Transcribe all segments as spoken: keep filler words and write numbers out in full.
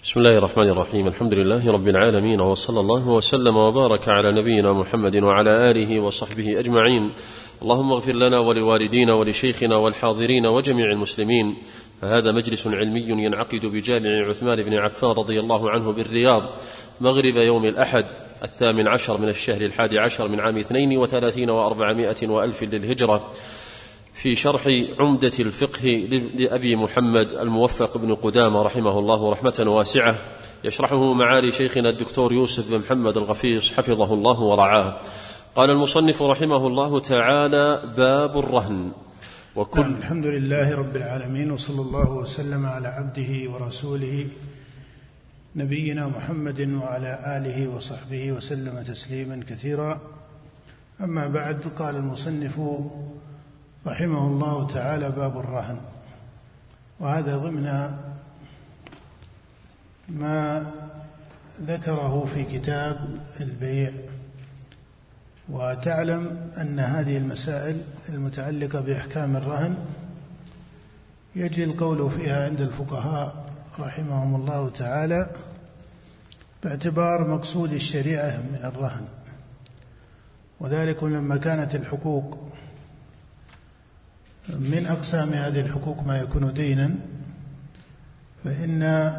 بسم الله الرحمن الرحيم. الحمد لله رب العالمين، وصلى الله وسلم وبارك على نبينا محمد وعلى آله وصحبه أجمعين. اللهم اغفر لنا ولوالدينا ولشيخنا والحاضرين وجميع المسلمين. فهذا مجلس علمي ينعقد بجامع عثمان بن عفان رضي الله عنه بالرياض مغرب يوم الأحد الثامن عشر من الشهر الحادي عشر من عام اثنين وثلاثين وأربعمائة وألف للهجرة، في شرح عمدة الفقه لأبي محمد الموفق بن قدامة رحمه الله رحمة واسعة، يشرحه معالي شيخنا الدكتور يوسف بن محمد الغفيص حفظه الله ورعاه. قال المصنف رحمه الله تعالى: باب الرهن. وكل الحمد لله رب العالمين، وصلى الله وسلم على عبده ورسوله نبينا محمد وعلى آله وصحبه وسلم تسليما كثيرا. أما بعد، قال المصنف رحمه الله تعالى: باب الرهن. وهذا ضمن ما ذكره في كتاب البيع. وتعلم أن هذه المسائل المتعلقة بأحكام الرهن يجري القول فيها عند الفقهاء رحمهم الله تعالى باعتبار مقصود الشريعة من الرهن، وذلك لما كانت الحقوق من أقسام هذه الحقوق ما يكون دينا، فإن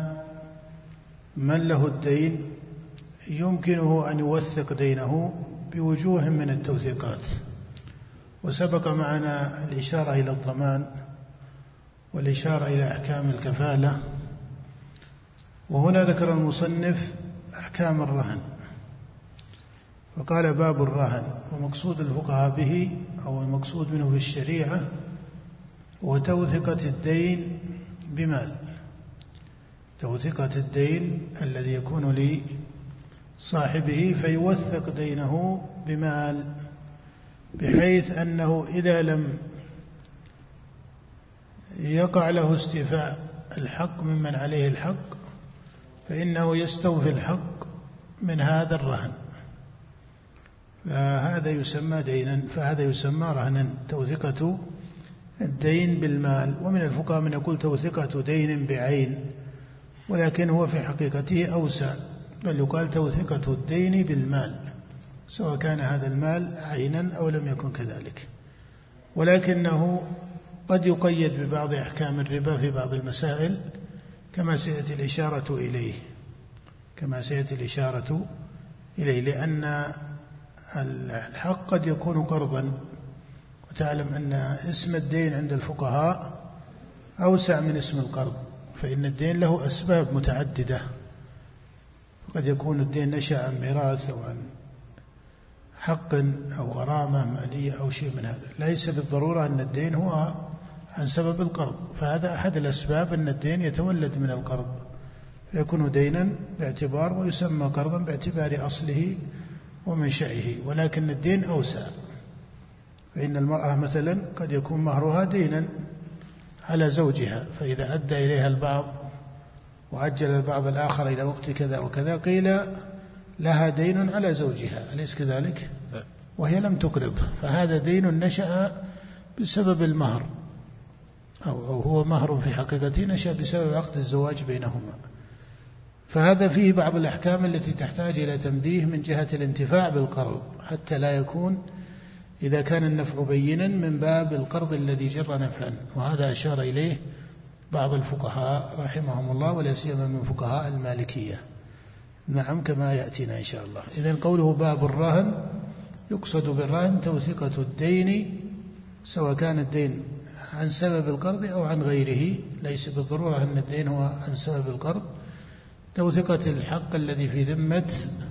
من له الدين يمكنه أن يوثق دينه بوجوه من التوثيقات. وسبق معنا الإشارة إلى الضمان والإشارة إلى أحكام الكفالة، وهنا ذكر المصنف أحكام الرهن فقال: باب الرهن. ومقصود الفقهاء به أو المقصود منه في الشريعة هو توثقة الدين بمال، توثقة الدين الذي يكون لصاحبه فيوثق دينه بمال، بحيث أنه إذا لم يقع له استيفاء الحق ممن عليه الحق فإنه يستوفي الحق من هذا الرهن، فهذا يسمى دينا، فهذا يسمى رهنا، توثقة الدين بالمال. ومن الفقهاء من يقول توثقة دين بعين، ولكن هو في حقيقته أوسع، بل يقال توثقة الدين بالمال، سواء كان هذا المال عينا أو لم يكن كذلك. ولكنه قد يقيد ببعض أحكام الربا في بعض المسائل، كما سيأتي الإشارة إليه كما سيأتي الإشارة إليه لأن الحق قد يكون قرضا، وتعلم أن اسم الدين عند الفقهاء أوسع من اسم القرض، فإن الدين له أسباب متعددة، قد يكون الدين نشأ عن ميراث أو عن حق أو غرامة مالية أو شيء من هذا، ليس بالضرورة أن الدين هو عن سبب القرض، فهذا أحد الأسباب أن الدين يتولد من القرض فيكون دينا باعتبار، ويسمى قرضا باعتبار أصله ومنشأه. ولكن الدين أوسع، فإن المرأة مثلا قد يكون مهرها دينا على زوجها، فإذا أدى إليها البعض وأجل البعض الآخر إلى وقت كذا وكذا قيل لها دين على زوجها، أليس كذلك؟ وهي لم تقرض، فهذا دين نشأ بسبب المهر، أو هو مهر في حقيقته نشأ بسبب عقد الزواج بينهما. فهذا فيه بعض الأحكام التي تحتاج إلى تنبيه من جهة الانتفاع بالقرض، حتى لا يكون إذا كان النفع بينا من باب القرض الذي جر نفعا، وهذا أشار إليه بعض الفقهاء رحمهم الله، ولا سيما من فقهاء المالكية، نعم، كما يأتينا إن شاء الله. إذن قوله باب الرهن، يقصد بالرهن توثيقة الدين، سواء كان الدين عن سبب القرض أو عن غيره، ليس بالضرورة أن الدين هو عن سبب القرض، توثيقة الحق الذي في ذمة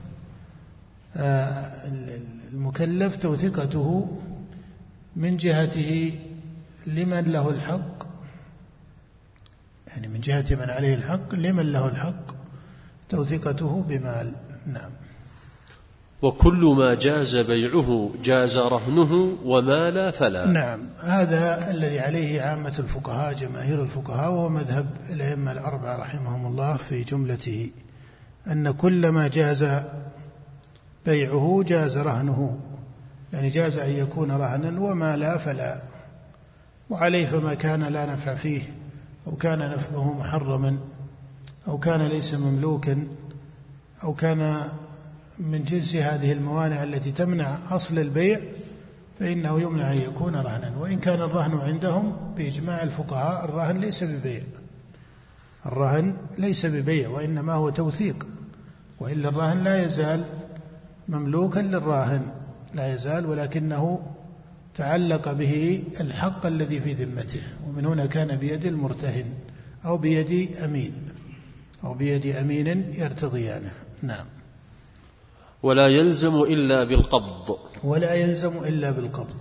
المكلف، توثيقته من جهته لمن له الحق، يعني من جهة من عليه الحق لمن له الحق، توثيقته بمال. نعم. وكل ما جاز بيعه جاز رهنه وما لا فلا. نعم، هذا الذي عليه عامة الفقهاء، جماهير الفقهاء، وهو مذهب الأئمة الأربعة رحمهم الله في جملته، أن كل ما جاز بيعه جاز رهنه، يعني جاز أن يكون رهنا، وما لا فلا. وعليه فما كان لا نفع فيه أو كان نفعه محرما أو كان ليس مملوكا أو كان من جنس هذه الموانع التي تمنع أصل البيع فإنه يمنع أن يكون رهنا. وإن كان الرهن عندهم بإجماع الفقهاء الرهن ليس ببيع، الرهن ليس ببيع وإنما هو توثيق، وإلا الرهن لا يزال مملوكا للراهن، لا يزال، ولكنه تعلق به الحق الذي في ذمته، ومن هنا كان بيد المرتهن أو بيد أمين أو بيد أمين يرتضيانه. نعم. ولا يلزم إلا بالقبض. ولا يلزم إلا بالقبض،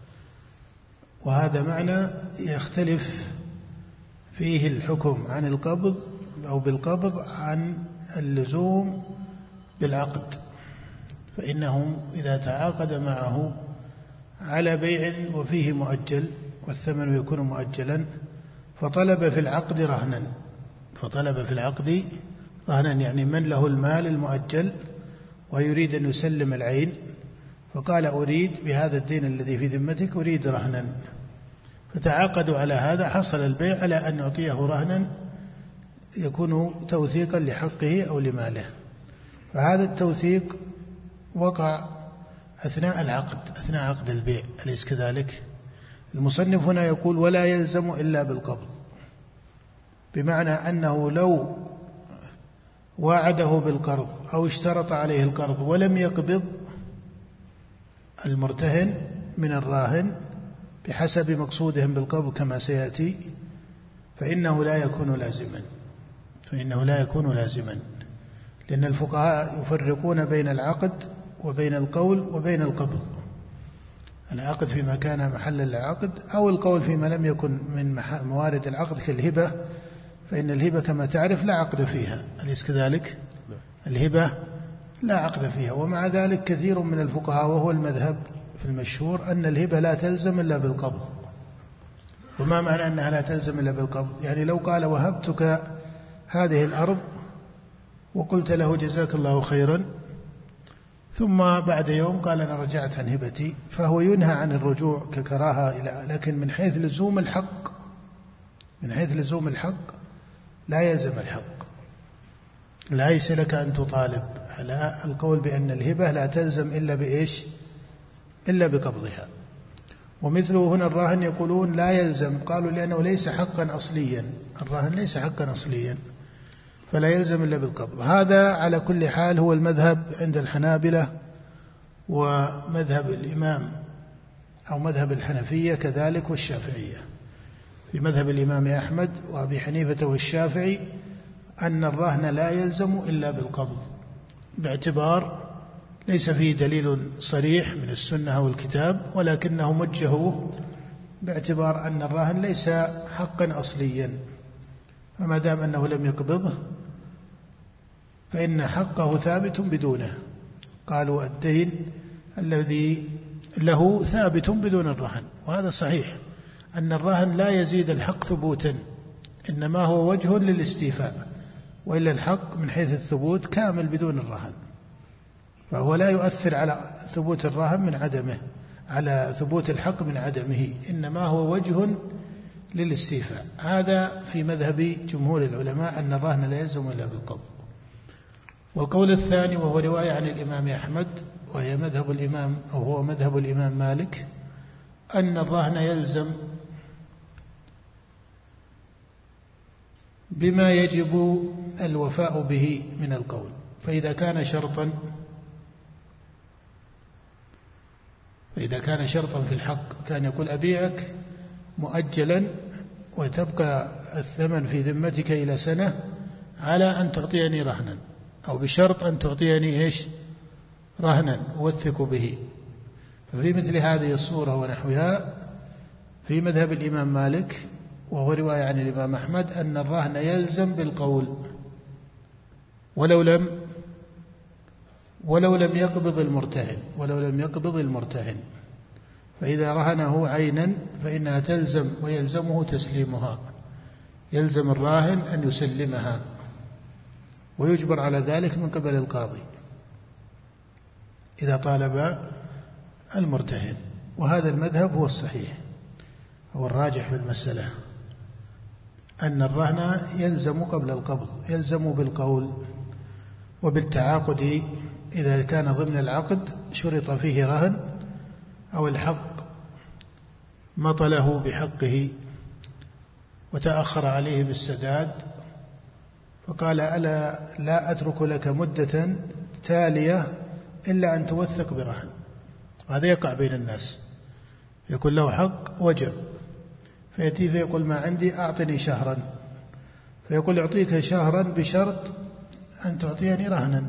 وهذا معنى يختلف فيه الحكم عن القبض أو بالقبض عن اللزوم بالعقد. فإنهم إذا تعاقد معه على بيع وفيه مؤجل والثمن يكون مؤجلا فطلب في العقد رهنا، فطلب في العقد رهنا يعني من له المال المؤجل ويريد أن يسلم العين، فقال أريد بهذا الدين الذي في ذمتك أريد رهنا، فتعاقدوا على هذا، حصل البيع على أن يعطيه رهنا يكون توثيقا لحقه أو لماله. فهذا التوثيق وقع أثناء العقد، أثناء عقد البيع، أليس كذلك؟ المصنف هنا يقول ولا يلزم إلا بالقبض، بمعنى أنه لو واعده بالقرض أو اشترط عليه القرض ولم يقبض المرتهن من الراهن بحسب مقصودهم بالقبض كما سيأتي فإنه لا يكون لازما، فإنه لا يكون لازما، لأن الفقهاء يفرقون بين العقد وبين القول وبين القبض. العقد فيما كان محل العقد أو القول فيما لم يكن من موارد العقد كالهبة، فإن الهبة كما تعرف لا عقد فيها، أليس كذلك؟ الهبة لا عقد فيها، ومع ذلك كثير من الفقهاء وهو المذهب في المشهور أن الهبة لا تلزم إلا بالقبض. وما معنى أنها لا تلزم إلا بالقبض؟ يعني لو قال وهبتك هذه الأرض وقلت له جزاك الله خيرا ثم بعد يوم قال أنا رجعت عن هبتي، فهو ينهى عن الرجوع ككراهة إلى، لكن من حيث لزوم الحق، من حيث لزوم الحق لا يلزم الحق، ليس لك أن تطالب على القول بأن الهبة لا تلزم إلا بإيش؟ إلا بقبضها. ومثله هنا الراهن يقولون لا يلزم، قالوا لأنه ليس حقا أصليا، الراهن ليس حقا أصليا فلا يلزم إلا بالقبض. هذا على كل حال هو المذهب عند الحنابلة ومذهب الإمام أو مذهب الحنفية كذلك والشافعية. في مذهب الإمام أحمد وأبي حنيفة والشافعي أن الرهن لا يلزم إلا بالقبض، باعتبار ليس فيه دليل صريح من السنة والكتاب، ولكنه وجهوه باعتبار أن الرهن ليس حقا أصليا، فما دام أنه لم يقبضه فإن حقه ثابت بدونه. قالوا الدين الذي له ثابت بدون الرهن، وهذا صحيح أن الرهن لا يزيد الحق ثبوتا، إنما هو وجه للاستيفاء، وإلا الحق من حيث الثبوت كامل بدون الرهن، فهو لا يؤثر على ثبوت الرهن من عدمه، على ثبوت الحق من عدمه، إنما هو وجه للاستيفاء. هذا في مذهب جمهور العلماء أن الرهن لا يلزم إلا بالقبض. والقول الثاني وهو رواية عن الإمام أحمد وهي مذهب الإمام أو هو مذهب الإمام مالك أن الرهن يلزم بما يجب الوفاء به من القول، فإذا كان شرطا فإذا كان شرطا في الحق كان يقول أبيعك مؤجلا وتبقى الثمن في ذمتك إلى سنة على أن تعطيني رهنا، أو بشرط أن تعطيني إيش؟ رهنا أوثق به. ففي مثل هذه الصورة ونحوها في مذهب الإمام مالك وهو رواية عن الإمام أحمد أن الرهن يلزم بالقول ولو لم ولو لم يقبض المرتهن ولو لم يقبض المرتهن فإذا رهنه عينا فإنها تلزم ويلزمه تسليمها، يلزم الراهن أن يسلمها ويجبر على ذلك من قبل القاضي إذا طالب المرتهن. وهذا المذهب هو الصحيح، هو الراجح في المسألة. أن الرهن يلزم قبل القبض، يلزم بالقول وبالتعاقد. إذا كان ضمن العقد شرط فيه رهن أو الحق مطله بحقه وتأخر عليه بالسداد، فقال ألا لا أترك لك مدة تالية إلا أن توثق برهن. هذا يقع بين الناس، يكون له حق وجب، فيأتي فيقول ما عندي أعطني شهرا، فيقول أعطيك شهرا بشرط أن تعطيني رهنا.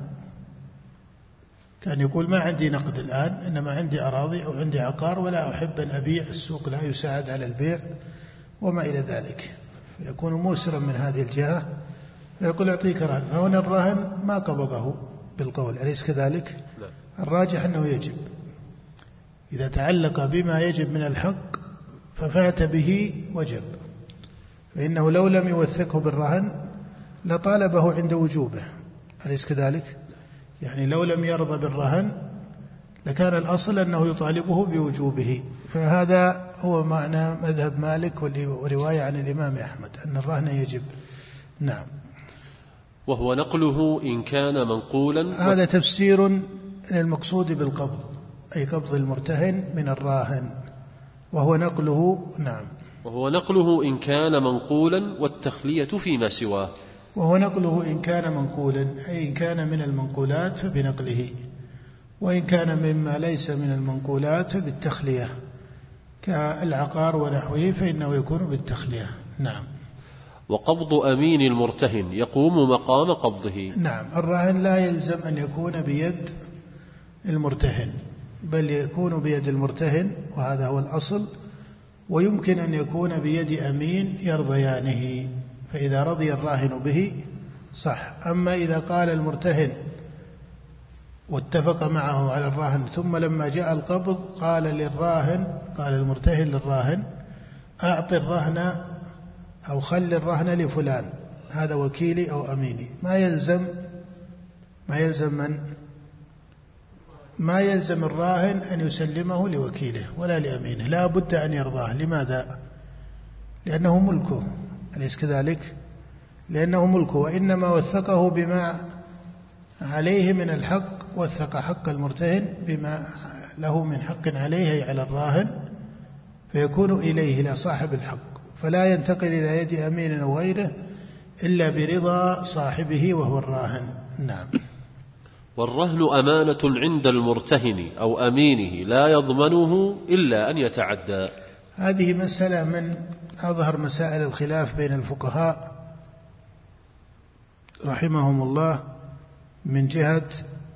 كان يقول ما عندي نقد الآن، إنما عندي أراضي أو عندي عقار ولا أحب أن أبيع، السوق لا يساعد على البيع وما إلى ذلك، فيكون موسرا من هذه الجهة، فيقول أعطيك رهن. فهنا الرهن ما قبضه بالقول، أليس كذلك؟ الراجح أنه يجب إذا تعلق بما يجب من الحق ففات به وجب، فإنه لو لم يوثقه بالرهن لطالبه عند وجوبه، أليس كذلك؟ يعني لو لم يرضى بالرهن لكان الأصل أنه يطالبه بوجوبه. فهذا هو معنى مذهب مالك ورواية عن الإمام أحمد أن الرهن يجب. نعم. وهو نقله إن كان منقولا. هذا تفسير للمقصود بالقبض، أي قبض المرتهن من الراهن، وهو نقله. نعم. وهو نقله إن كان منقولا والتخلية فيما سواه. وهو نقله إن كان منقولا، أي إن كان من المنقولات فبنقله، وإن كان مما ليس من المنقولات فبالتخلية كالعقار ونحوه فإنه يكون بالتخلية. نعم. وقبض أمين المرتهن يقوم مقام قبضه. نعم. الرهن لا يلزم أن يكون بيد المرتهن، بل يكون بيد المرتهن، وهذا هو الأصل، ويمكن أن يكون بيد أمين يرضيانه، فإذا رضي الراهن به صح. أما إذا قال المرتهن واتفق معه على الراهن ثم لما جاء القبض قال للراهن، قال المرتهن للراهن أعط الرهن أو خل الرهن لفلان، هذا وكيلي أو أميني، ما يلزم ما يلزم من ما يلزم الراهن أن يسلمه لوكيله ولا لأمينه، لا بد أن يرضاه. لماذا؟ لأنه ملكه، أليس كذلك؟ لأنه ملكه، وإنما وثقه بما عليه من الحق، وثق حق المرتهن بما له من حق عليه على الراهن، فيكون إليه لا صاحب الحق، فلا ينتقل إلى يد أمين أو غيره إلا برضا صاحبه وهو الراهن. نعم. والرهن أمانة عند المرتهن أو أمينه لا يضمنه إلا أن يتعدى. هذه مسألة من أظهر مسائل الخلاف بين الفقهاء رحمهم الله، من جهة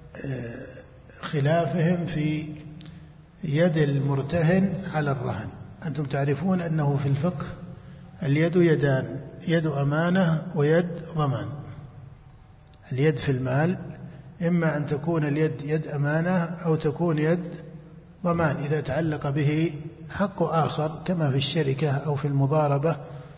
خلافهم في يد المرتهن على الرهن. أنتم تعرفون أنه في الفقه اليد يدان، يد أمانة ويد ضمان. اليد في المال إما أن تكون اليد يد أمانة أو تكون يد ضمان إذا تعلق به حق آخر، كما في الشركة أو في المضاربة،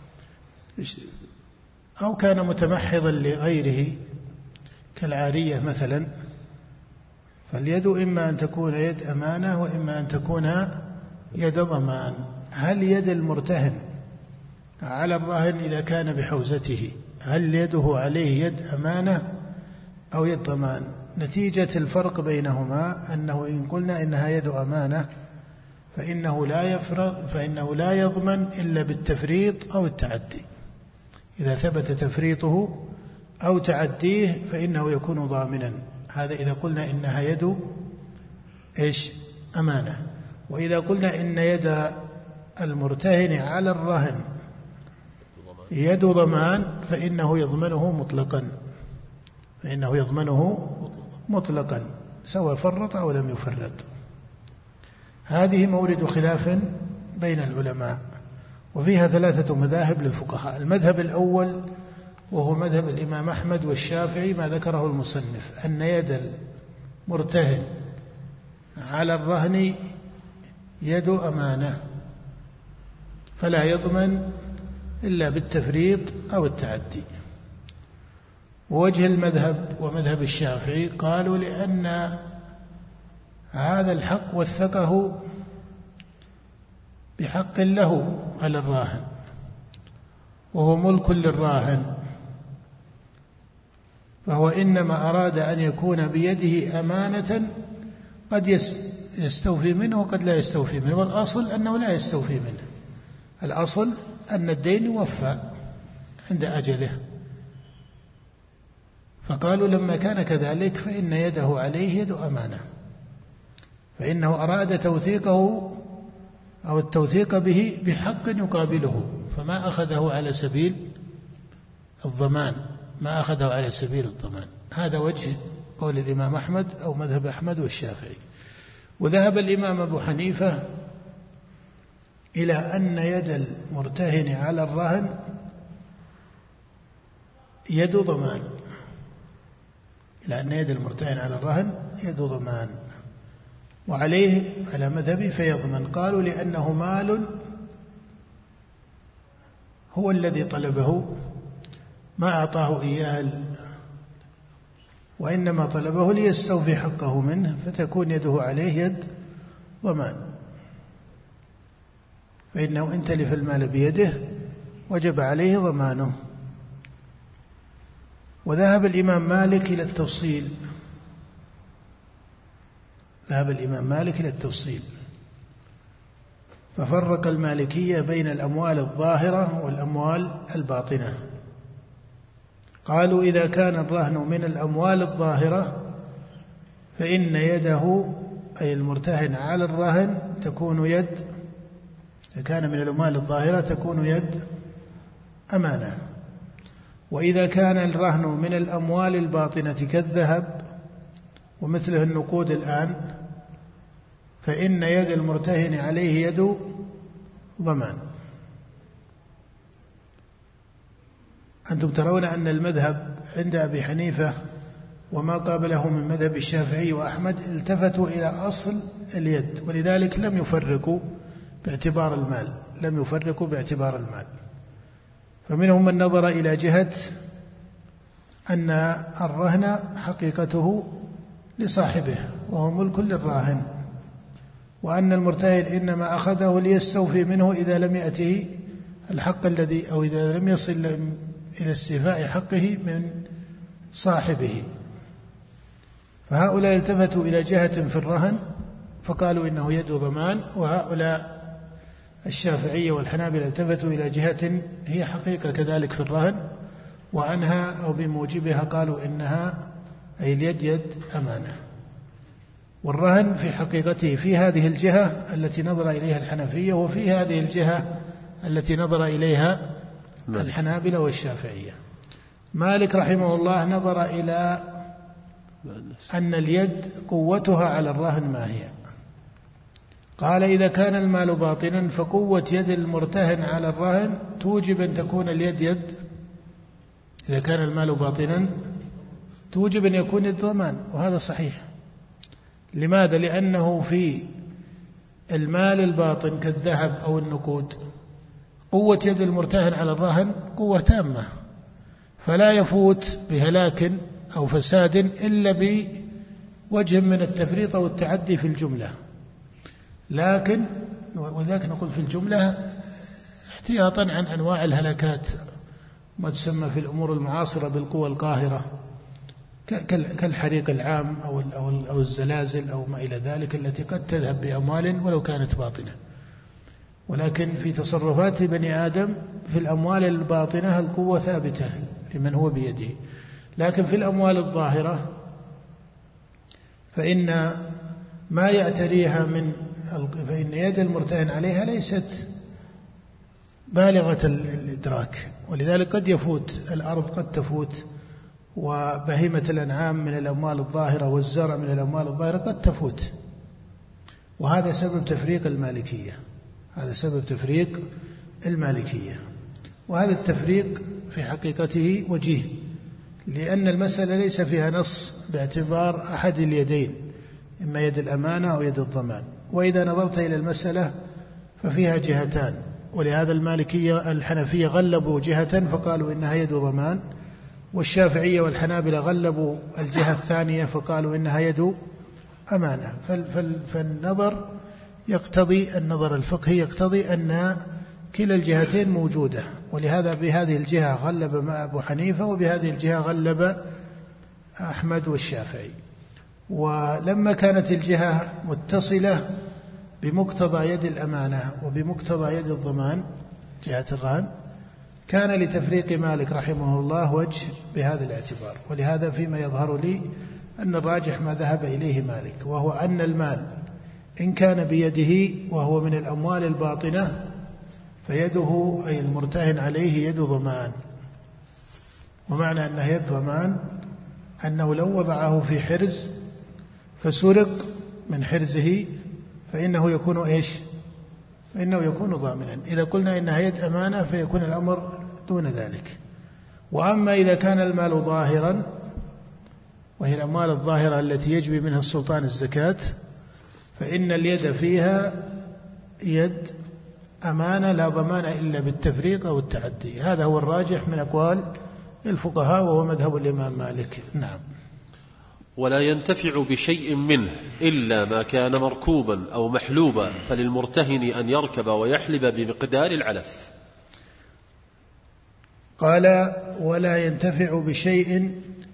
أو كان متمحضا لغيره كالعارية مثلا، فاليد إما أن تكون يد أمانة وإما أن تكون يد ضمان. هل يد المرتهن على الراهن إذا كان بحوزته هل يده عليه يد أمانة أو يد ضمان؟ نتيجة الفرق بينهما أنه إن قلنا إنها يد أمانة فإنه لا يفرق فإنه لا يضمن إلا بالتفريط أو التعدي. إذا ثبت تفريطه أو تعديه فإنه يكون ضامنا. هذا إذا قلنا إنها يد إيش أمانة. وإذا قلنا إن يد المرتهن على الرهن يد ضمان فإنه يضمنه مطلقا فإنه يضمنه مطلقا سواء فرط أو لم يفرط. هذه مورد خلاف بين العلماء، وفيها ثلاثة مذاهب للفقهاء. المذهب الأول وهو مذهب الإمام أحمد والشافعي ما ذكره المصنف، أن يد المرتهن على الرهن يد أمانة فلا يضمن إلا بالتفريط أو التعدي. ووجه المذهب ومذهب الشافعي قالوا لأن هذا الحق وثقه بحق له على الراهن، وهو ملك للراهن، فهو إنما أراد أن يكون بيده أمانة قد يستوفي منه وقد لا يستوفي منه، والأصل أنه لا يستوفي منه، الأصل أن الدين يوفى عند أجله. فقالوا لما كان كذلك فإن يده عليه يد أمانة، فإنه أراد توثيقه أو التوثيق به بحق يقابله، فما أخذه على سبيل الضمان، ما أخذه على سبيل الضمان. هذا وجه قول الإمام أحمد أو مذهب أحمد والشافعي. وذهب الإمام أبو حنيفة إلى أن يد المرتهن على الرهن يد ضمان، إلى أن يد المرتهن على الرهن يد ضمان، وعليه على مذهبه فيضمن. قالوا لأنه مال هو الذي طلبه، ما أعطاه إياه وإنما طلبه ليستوفي حقه منه، فتكون يده عليه يد ضمان، فإنه إن تلف المال بيده وجب عليه ضمانه. وذهب الإمام مالك إلى التفصيل، ذهب الإمام مالك إلى التفصيل ففرق المالكية بين الأموال الظاهرة والأموال الباطنة. قالوا إذا كان الرهن من الأموال الظاهرة فإن يده أي المرتهن على الرهن تكون يد، إذا كان من الأموال الظاهرة تكون يد أمانة. وإذا كان الرهن من الأموال الباطنة كالذهب ومثله النقود الآن فإن يد المرتهن عليه يد ضمان. أنتم ترون أن المذهب عند أبي حنيفة وما قابله من مذهب الشافعي وأحمد التفتوا إلى أصل اليد، ولذلك لم يفرقوا باعتبار المال، لم يفرقوا باعتبار المال. فمنهم من نظر إلى جهة أن الرهن حقيقته لصاحبه وهو ملك للراهن، وأن المرتهن إنما أخذه ليستوفي منه إذا لم يأته الحق الذي أو إذا لم يصل إلى استيفاء حقه من صاحبه. فهؤلاء التفتوا إلى جهة في الرهن فقالوا إنه يد ضمان، وهؤلاء الشافعية والحنابلة التفتوا إلى جهة هي حقيقة كذلك في الرهن، وعنها أو بموجبها قالوا إنها أي اليد يد أمانة. والرهن في حقيقته في هذه الجهة التي نظر إليها الحنفية، وفي هذه الجهة التي نظر إليها الحنابلة والشافعية. مالك رحمه الله نظر إلى أن اليد قوتها على الرهن ما هي. قال إذا كان المال باطنا فقوة يد المرتهن على الرهن توجب أن تكون اليد يد، إذا كان المال باطنا توجب أن يكون يد ضمان، وهذا صحيح. لماذا؟ لأنه في المال الباطن كالذهب أو النقود قوة يد المرتهن على الرهن قوة تامة، فلا يفوت بهلاك أو فساد إلا بوجه من التفريط أو التعدي في الجملة. لكن وذلك نقول في الجملة احتياطا عن أنواع الهلاكات ما تسمى في الأمور المعاصرة بالقوى القاهرة كالحريق العام أو أو الزلازل أو ما إلى ذلك التي قد تذهب بأموال ولو كانت باطنة. ولكن في تصرفات بني آدم في الأموال الباطنة القوة ثابتة لمن هو بيده، لكن في الأموال الظاهرة فإن ما يعتريها من فإن يد المرتهن عليها ليست بالغة الإدراك، ولذلك قد يفوت الأرض قد تفوت، وبهيمة الأنعام من الأموال الظاهرة والزرع من الأموال الظاهرة قد تفوت. وهذا سبب تفريق المالكية، هذا سبب تفريق المالكية. وهذا التفريق في حقيقته وجيه، لأن المسألة ليس فيها نص باعتبار أحد اليدين، إما يد الأمانة أو يد الضمان. وإذا نظرت إلى المسألة ففيها جهتان، ولهذا المالكية الحنفية غلبوا جهة فقالوا إنها يد ضمان، والشافعية والحنابلة غلبوا الجهة الثانية فقالوا إنها يد أمانة. فالنظر يقتضي النظر الفقهي يقتضي أن كلا الجهتين موجودة، ولهذا بهذه الجهة غلب أبو حنيفة، وبهذه الجهة غلب أحمد والشافعي. ولما كانت الجهة متصلة بمقتضى يد الأمانة وبمقتضى يد الضمان جهة الرهن، كان لتفريق مالك رحمه الله وجه بهذا الاعتبار. ولهذا فيما يظهر لي أن الراجح ما ذهب إليه مالك، وهو أن المال إن كان بيده وهو من الأموال الباطنة فيده أي المرتهن عليه يد ضمان. ومعنى أنه يد ضمان أنه لو وضعه في حرز فسرق من حرزه فإنه يكون إيش؟ فإنه يكون ضامنا. إذا قلنا إنها يد أمانة فيكون الأمر دون ذلك. وأما إذا كان المال ظاهرا، وهي الأموال الظاهرة التي يجبي منها السلطان الزكاة، فإن اليد فيها يد أمانة لا ضمان إلا بالتفريق أو التعدي. هذا هو الراجح من أقوال الفقهاء، وهو مذهب الإمام مالك. نعم. ولا ينتفع بشيء منه إلا ما كان مركوبا أو محلوبا، فللمرتهن أن يركب ويحلب بمقدار العلف. قال ولا ينتفع بشيء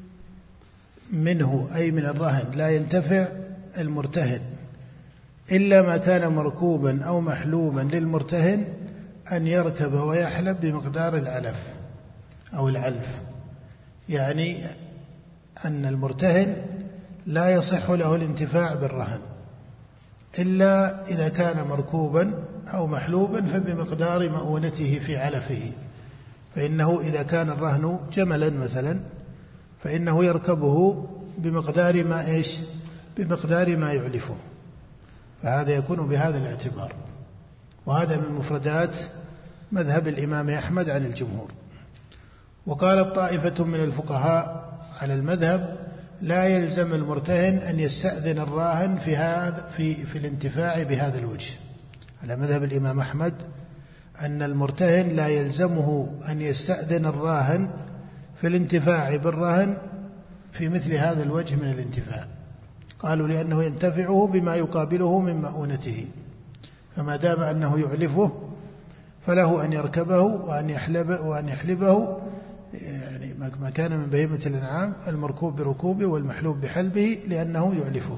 منه أي من الرهن، لا ينتفع المرتهن إلا ما كان مركوبا أو محلوبا للمرتهن أن يركب ويحلب بمقدار العلف أو العلف. يعني أن المرتهن لا يصح له الانتفاع بالرهن إلا إذا كان مركوبا أو محلوبا فبمقدار مؤونته في علفه. فإنه إذا كان الرهن جملا مثلا فإنه يركبه بمقدار ما إيش؟ بمقدار ما يعلفه. فهذا يكون بهذا الاعتبار. وهذا من مفردات مذهب الإمام أحمد عن الجمهور. وقالت طائفة من الفقهاء على المذهب لا يلزم المرتهن أن يستأذن الراهن في هذا في في الانتفاع بهذا الوجه. على مذهب الإمام أحمد أن المرتهن لا يلزمه أن يستأذن الراهن في الانتفاع بالرهن في مثل هذا الوجه من الانتفاع. قالوا لأنه ينتفعه بما يقابله من مؤونته، فما دام أنه يعلفه فله أن يركبه وأن يحلبه وأن يحلبه، يعني ما كان من بهيمة الأنعام المركوب بركوبه والمحلوب بحلبه لأنه يعلفه.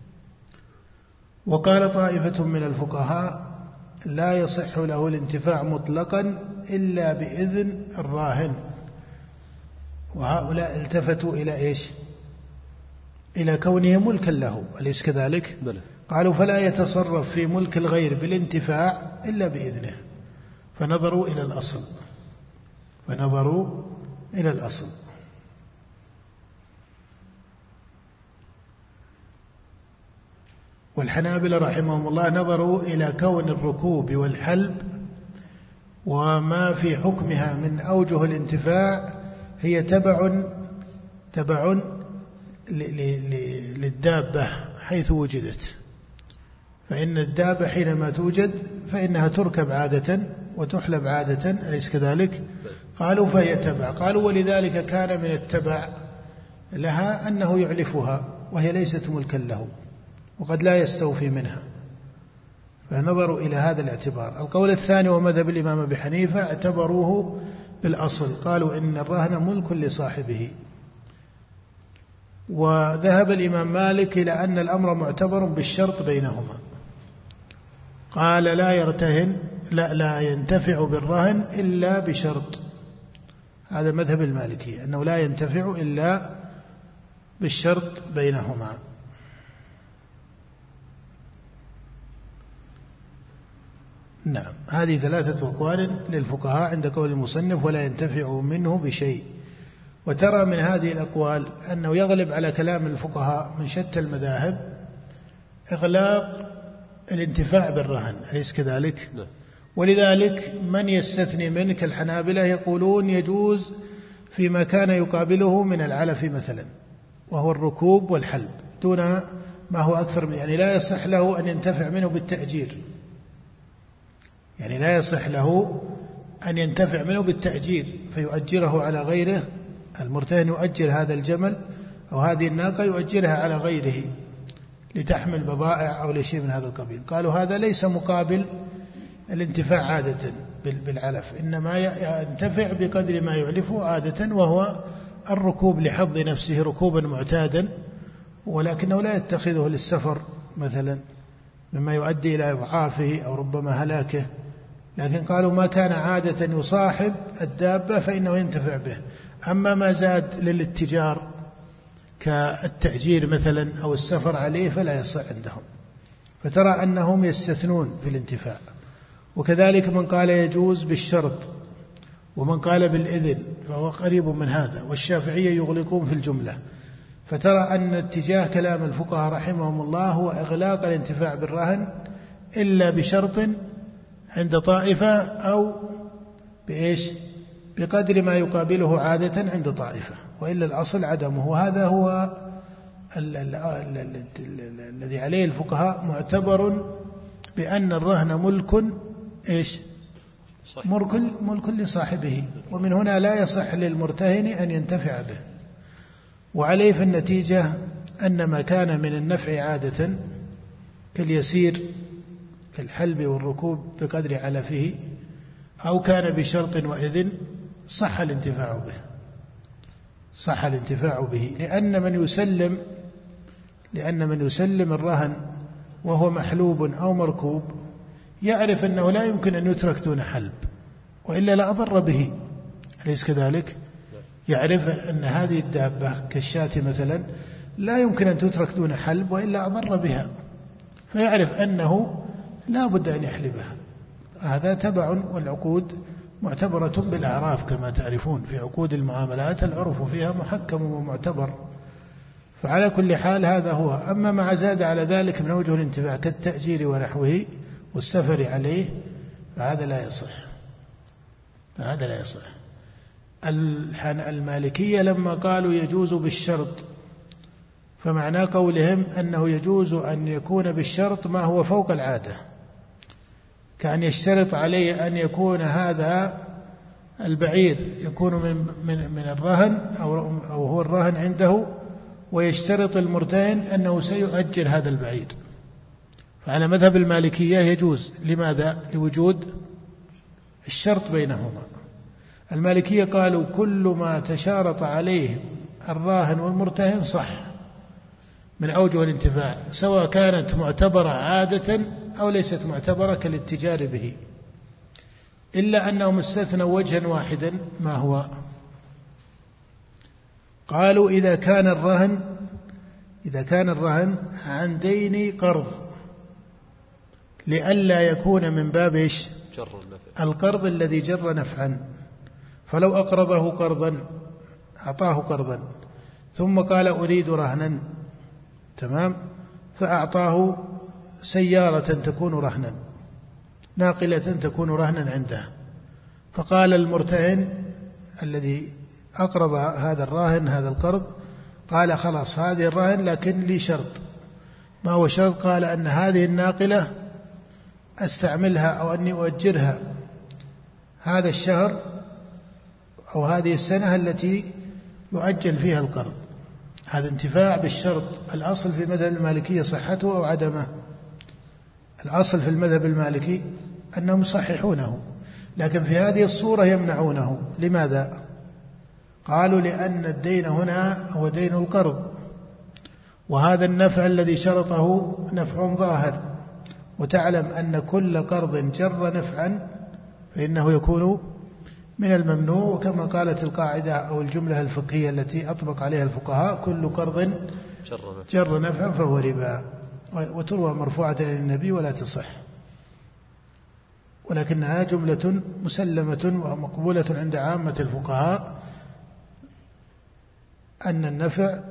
وقال طائفة من الفقهاء لا يصح له الانتفاع مطلقا إلا بإذن الراهن. وهؤلاء التفتوا إلى إيش؟ إلى كونه ملكا له، أليس كذلك؟ بلى. قالوا فلا يتصرف في ملك الغير بالانتفاع إلا بإذنه، فنظروا إلى الأصل فنظروا إلى الأصل والحنابلة رحمهم الله نظروا إلى كون الركوب والحلب وما في حكمها من أوجه الانتفاع هي تبع تبع للدابة حيث وجدت. فإن الدابة حينما توجد فإنها تركب عادة وتحلب عادة، أليس كذلك؟ قالوا فهي تبع. قالوا ولذلك كان من التبع لها أنه يعلفها وهي ليست ملكا له وقد لا يستوفي منها، فنظروا إلى هذا الاعتبار. القول الثاني ومذهب الإمام أبي حنيفة اعتبروه بالأصل، قالوا إن الرهن ملك لصاحبه. وذهب الإمام مالك إلى أن الأمر معتبر بالشرط بينهما، قال لا يرتهن لا, لا ينتفع بالرهن إلا بشرط. هذا مذهب المالكي أنه لا ينتفع إلا بالشرط بينهما. نعم. هذه ثلاثة أقوال للفقهاء عند قول المصنف ولا ينتفع منه بشيء. وترى من هذه الأقوال أنه يغلب على كلام الفقهاء من شتى المذاهب إغلاق الانتفاع بالرهن، أليس كذلك؟ لا. ولذلك من يستثني منه كالحنابلة يقولون يجوز فيما كان يقابله من العلف مثلا وهو الركوب والحلب دون ما هو أكثر من، يعني لا يصح له أن ينتفع منه بالتأجير، يعني لا يصح له أن ينتفع منه بالتأجير فيؤجره على غيره. المرتهن يؤجر هذا الجمل أو هذه الناقة يؤجرها على غيره لتحمل بضائع أو لشيء من هذا القبيل. قالوا هذا ليس مقابل الانتفاع عادة، بالعلف، إنما ينتفع بقدر ما يعلفه عادة، وهو الركوب لحظ نفسه ركوبا معتادا، ولكنه لا يتخذه للسفر مثلا مما يؤدي إلى إضعافه أو ربما هلاكه. لكن قالوا ما كان عادة يصاحب الدابة فإنه ينتفع به. أما ما زاد للاتجار كالتأجير مثلا أو السفر عليه فلا يصح عندهم، فترى أنهم يستثنون في الانتفاع. وكذلك من قال يجوز بالشرط ومن قال بالإذن فهو قريب من هذا، والشافعية يغلقون في الجملة. فترى أن اتجاه كلام الفقهاء رحمهم الله هو إغلاق الانتفاع بالرهن إلا بشرط عند طائفة أو بإيش بقدر ما يقابله عادة عند طائفة، وإلا الأصل عدمه. وهذا هو الذي عليه الفقهاء معتبر بأن الرهن ملك إيش ملك, ملك لصاحبه، ومن هنا لا يصح للمرتهن أن ينتفع به. وعليه في النتيجة أن ما كان من النفع عادة كاليسير كالحلب والركوب بقدر علفه أو كان بشرط وإذن صح الانتفاع به صح الانتفاع به لأن من يسلم لأن من يسلم الرهن وهو محلوب أو مركوب يعرف أنه لا يمكن أن يترك دون حلب، وإلا لا أضر به، أليس كذلك؟ يعرف أن هذه الدابة كالشاة مثلا لا يمكن أن تترك دون حلب وإلا أضر بها، فيعرف أنه لا بد أن يحلبها. هذا تبع، والعقود معتبرة بالأعراف كما تعرفون، في عقود المعاملات العرف فيها محكم ومعتبر. فعلى كل حال هذا هو. أما ما زاد على ذلك من وجه الانتفاع كالتأجير ونحوه والسفر عليه فهذا لا يصح فهذا لا يصح. المالكية لما قالوا يجوز بالشرط فمعنى قولهم أنه يجوز أن يكون بالشرط ما هو فوق العادة، كأن يشترط عليه أن يكون هذا البعير يكون من, من, من الرهن أو, أو هو الرهن عنده، ويشترط المرتهن أنه سيؤجر هذا البعير. فعلى مذهب المالكية يجوز. لماذا؟ لوجود الشرط بينهما. المالكية قالوا كل ما تشارط عليه الراهن والمرتهن صح من أوجه الانتفاع، سواء كانت معتبرة عادة أو ليست معتبرة كالاتجار به، إلا أنهم استثنوا وجها واحدا. ما هو؟ قالوا إذا كان الرهن إذا كان الرهن عن دين قرض، لئلا يكون من باب إيش؟ القرض الذي جر نفعا. فلو أقرضه قرضا أعطاه قرضا ثم قال أريد رهنا، تمام، فأعطاه سيارة تكون رهنا، ناقلة تكون رهنا عنده، فقال المرتهن الذي أقرض هذا الراهن هذا القرض قال خلاص هذه الرهن لكن لي شرط. ما هو شرط؟ قال أن هذه الناقلة أستعملها أو أني أؤجرها هذا الشهر أو هذه السنة التي يؤجل فيها القرض. هذا انتفاع بالشرط. الأصل في مذهب المالكية صحته أو عدمه. الأصل في المذهب المالكي أنهم يصححونه، لكن في هذه الصورة يمنعونه. لماذا؟ قالوا لأن الدين هنا هو دين القرض، وهذا النفع الذي شرطه نفع ظاهر، وتعلم أن كل قرض جر نفعا فإنه يكون من الممنوع. وكما قالت القاعدة أو الجملة الفقهية التي أطبق عليها الفقهاء كل قرض جر نفعا فهو ربا، وتروى مرفوعة للنبي ولا تصح، ولكنها جملة مسلمة ومقبولة عند عامة الفقهاء أن النفع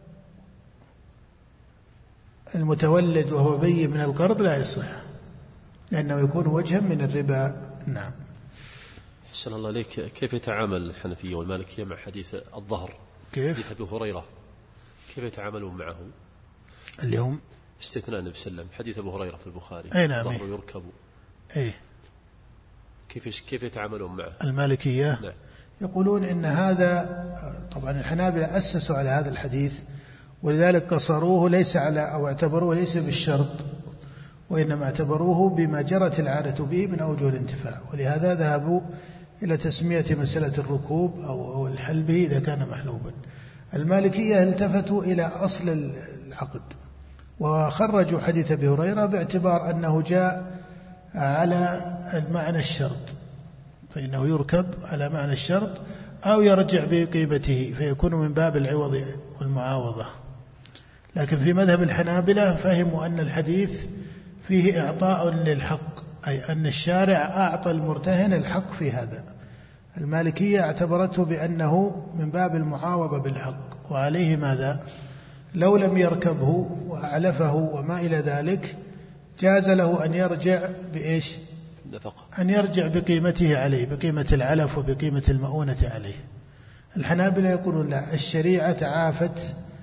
المتولد وهو بين من القرض لا يصح لأنه يكون وجها من الربا. نعم. أحسن الله عليك. كيف يتعامل الحنفية والمالكية مع حديث الظهر؟ كيف؟ حديث أبي هريرة كيف يتعاملون معه اليوم؟ استثناء النبي صلى الله عليه وسلم، حديث أبو هريرة في البخاري. أي نعم. الظهر يركب. أي. كيف كيف يتعاملون معه المالكية؟ نعم. يقولون إن هذا، طبعا الحنابلة أسسوا على هذا الحديث ولذلك قصروه ليس على أو اعتبروه ليس بالشرط، وإنما اعتبروه بما جرت العادة به من أوجه الانتفاع، ولهذا ذهبوا إلى تسمية مسألة الركوب أو الحلب إذا كان محلوبا. المالكية التفتوا إلى أصل العقد وخرجوا حديث أبي هريرة باعتبار أنه جاء على معنى الشرط، فإنه يركب على معنى الشرط أو يرجع بقيمته فيكون من باب العوض والمعاوضة. لكن في مذهب الحنابلة فهموا أن الحديث فيه إعطاء للحق، أي أن الشارع أعطى المرتهن الحق في هذا. المالكية اعتبرته بأنه من باب المعاوضة بالحق، وعليه ماذا؟ لو لم يركبه وأعلفه وما إلى ذلك جاز له أن يرجع بإيش؟ أن يرجع بقيمته عليه، بقيمة العلف وبقيمة المؤونة عليه. الحنابلة يقولون لا، الشريعة عافت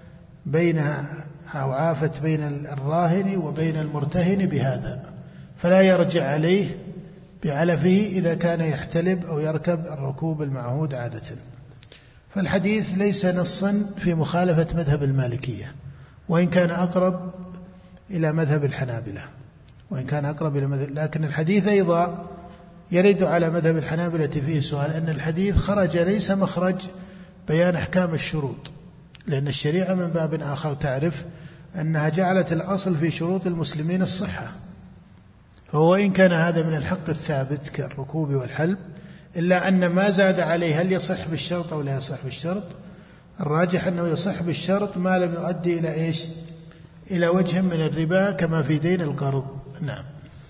بينها أو عافت بين الراهن وبين المرتهن بهذا، فلا يرجع عليه بعلفه إذا كان يحتلب أو يركب الركوب المعهود عادة. فالحديث ليس نصا في مخالفة مذهب المالكية، وإن كان أقرب إلى مذهب الحنابلة وإن كان أقرب إلى مذهب، لكن الحديث أيضا يرد على مذهب الحنابلة فيه سؤال، أن الحديث خرج ليس مخرج بيان أحكام الشروط، لأن الشريعة من باب آخر تعرف أنها جعلت الأصل في شروط المسلمين الصحة، فهو إن كان هذا من الحق الثابت كالركوب والحلب، إلا أن ما زاد عليه هل يصح بالشرط أو لا يصح بالشرط؟ الراجح أنه يصح بالشرط ما لم يؤدي إلى إيش؟ إلى وجه من الربا كما في دين القرض. نعم.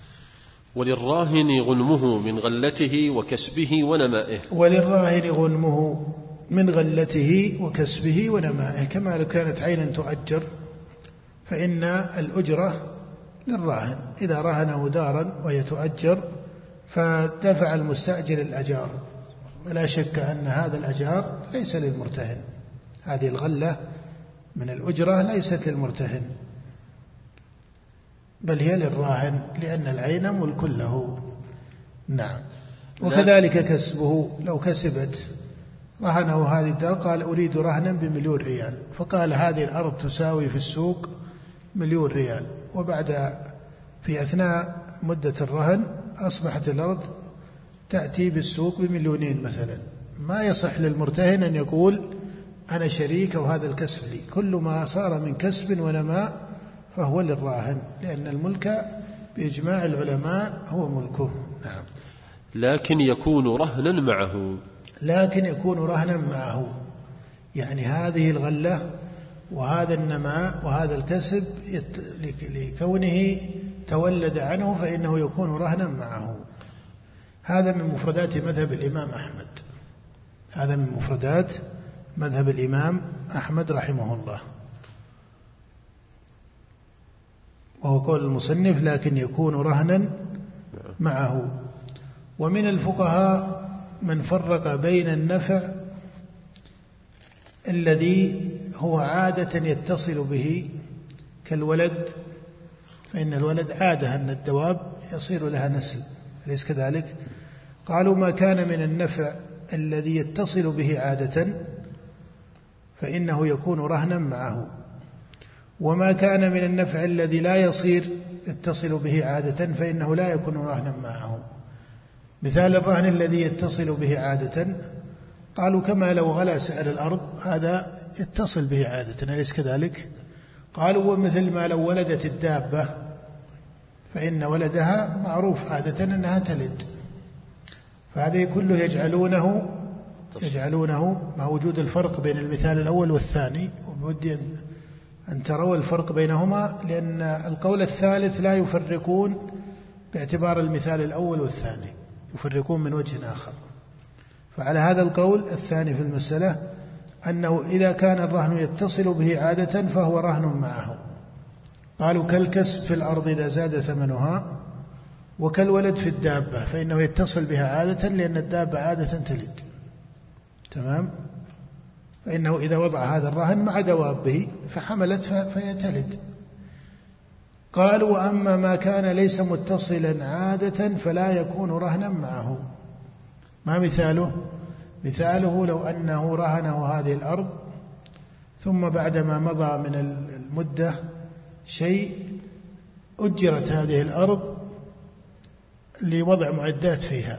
وللراهن غنمه من غلته وكسبه ونمائه. وللراهن غنمه من غلته وكسبه ونمائه، كما لو كانت عينا تؤجر فإن الأجرة للراهن، إذا راهنه دارا وهي تؤجر فدفع المستأجر الأجار، ولا شك أن هذا الأجار ليس للمرتهن، هذه الغلة من الأجرة ليست للمرتهن بل هي للراهن، لأن العين ملك له. نعم. وكذلك كسبه، لو كسبت رهنه هذه الدار، قال أريد رهنا بمليون ريال، فقال هذه الأرض تساوي في السوق مليون ريال، وبعد في أثناء مدة الرهن أصبحت الأرض تأتي بالسوق بمليونين مثلا، ما يصح للمرتهن أن يقول أنا شريك وهذا الكسب لي، كل ما صار من كسب ونماء فهو للراهن، لأن الملك بإجماع العلماء هو ملكه. نعم. لكن يكون رهنا معه. لكن يكون رهنا معه، يعني هذه الغلة وهذا النماء وهذا الكسب لكونه تولد عنه فإنه يكون رهنا معه. هذا من مفردات مذهب الإمام أحمد، هذا من مفردات مذهب الإمام أحمد رحمه الله، وهو قول المصنف لكن يكون رهنا معه. ومن الفقهاء من فرق بين النفع الذي هو عادة يتصل به كالولد، فإن الولد عادة أن الدواب يصير لها نسل، أليس كذلك؟ قالوا ما كان من النفع الذي يتصل به عادة فإنه يكون رهنا معه، وما كان من النفع الذي لا يصير يتصل به عادة فإنه لا يكون رهنا معه. مثال الرهن الذي يتصل به عادة قالوا كما لو غلا سعر الأرض، هذا يتصل به عادة، أليس كذلك؟ قالوا ومثل ما لو ولدت الدابة فإن ولدها معروف عادة أنها تلد، فهذا كله يجعلونه يجعلونه مع وجود الفرق بين المثال الأول والثاني، وبودي أن تروا الفرق بينهما، لأن القول الثالث لا يفرقون باعتبار المثال الأول والثاني، يفرقون من وجه آخر. فعلى هذا القول الثاني في المسألة أنه إذا كان الرهن يتصل به عادة فهو رهن معه. قالوا كالكسب في الأرض إذا زاد ثمنها، وكالولد في الدابة فإنه يتصل بها عادة لأن الدابة عادة تلد، تمام؟ فإنه إذا وضع هذا الرهن مع دوابه فحملت فهي تلد. قالوا وأما ما كان ليس متصلا عادة فلا يكون رهنا معه. ما مثاله؟ مثاله لو أنه رهنه هذه الأرض ثم بعدما مضى من المدة شيء أجرت هذه الأرض لوضع معدات فيها،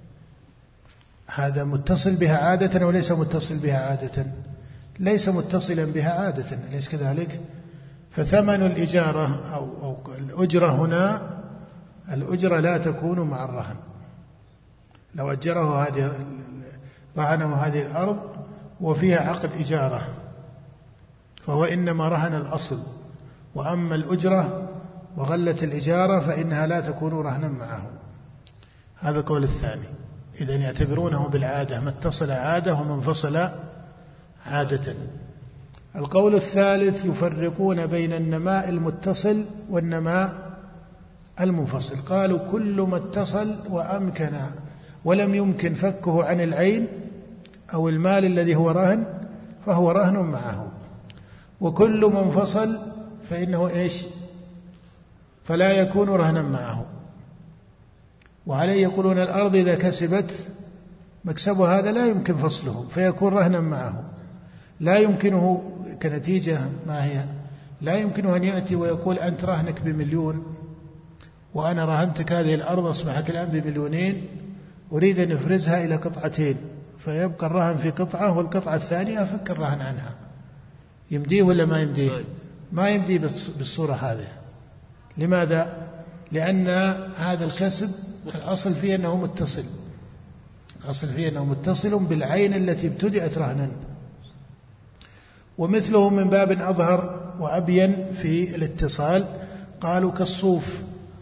هذا متصل بها عادة وليس متصل بها عادة؟ ليس متصلا بها عادة، أليس كذلك؟ فثمن الإجارة أو, أو الأجرة هنا، الأجرة لا تكون مع الرهن. لو أجره هذه رهنه هذه الأرض وفيها عقد إجارة فهو إنما رهن الأصل، وأما الأجرة وغلة الإجارة فإنها لا تكون رهنا معه. هذا القول الثاني. إذن يعتبرونه بالعادة، ما اتصل عادة وما انفصل عادة. القول الثالث يفرقون بين النماء المتصل والنماء المنفصل. قالوا كل ما اتصل وأمكن ولم يمكن فكه عن العين أو المال الذي هو رهن فهو رهن معه، وكل ما انفصل فإنه إيش؟ فلا يكون رهنا معه. وعليه يقولون الأرض إذا كسبت مكسب هذا لا يمكن فصله فيكون رهنا معه، لا يمكنه كنتيجة ما هي؟ لا يمكنه أن يأتي ويقول أنت رهنك بمليون وأنا رهنتك هذه الأرض أصبحت الآن بمليونين، أريد أن أفرزها إلى قطعتين فيبقى الرهن في قطعة والقطعة الثانية أفك الرهن عنها. يمديه ولا ما يمديه؟ ما يمديه بالصورة هذه. لماذا؟ لأن هذا الكسب الأصل فيه أنه متصل، الأصل فيه أنه متصل بالعين التي ابتدأت رهنا. ومثله من باب أظهر وأبين في الاتصال قالوا كالصوف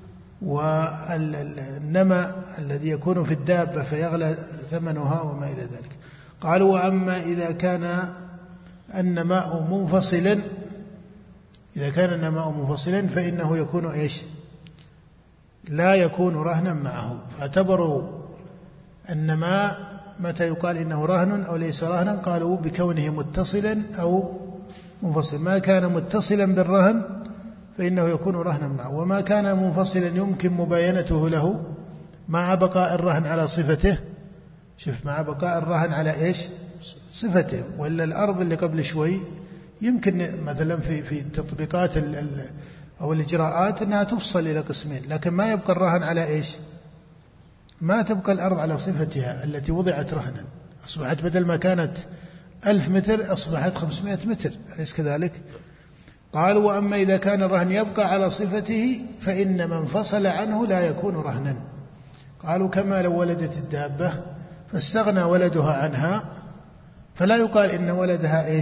والنمى الذي يكون في الدابة فيغلى ثمنها وما إلى ذلك. قالوا وأما إذا كان النماء منفصلا، إذا كان النماء منفصلا فإنه يكون إيش؟ لا يكون رهنا معه. فاعتبروا النماء متى يقال إنه رهن أو ليس رهنا؟ قالوا بكونه متصلا أو منفصلا. ما كان متصلا بالرهن فإنه يكون رهنا معه، وما كان منفصلا يمكن مباينته له مع بقاء الرهن على صفته. شوف، مع بقاء الرهن على إيش؟ صفته. ولا الأرض اللي قبل شوي يمكن مثلا في في التطبيقات أو الإجراءات أنها تفصل إلى قسمين، لكن ما يبقى الرهن على إيش؟ ما تبقى الأرض على صفتها التي وضعت رهنا، أصبحت بدل ما كانت ألف متر أصبحت خمسمائة متر، أليس كذلك؟ قالوا وأما إذا كان الرهن يبقى على صفته فإن من انفصل عنه لا يكون رهنا. قالوا كما لو ولدت الدابة فاستغنى ولدها عنها فلا يقال إن ولدها إيش؟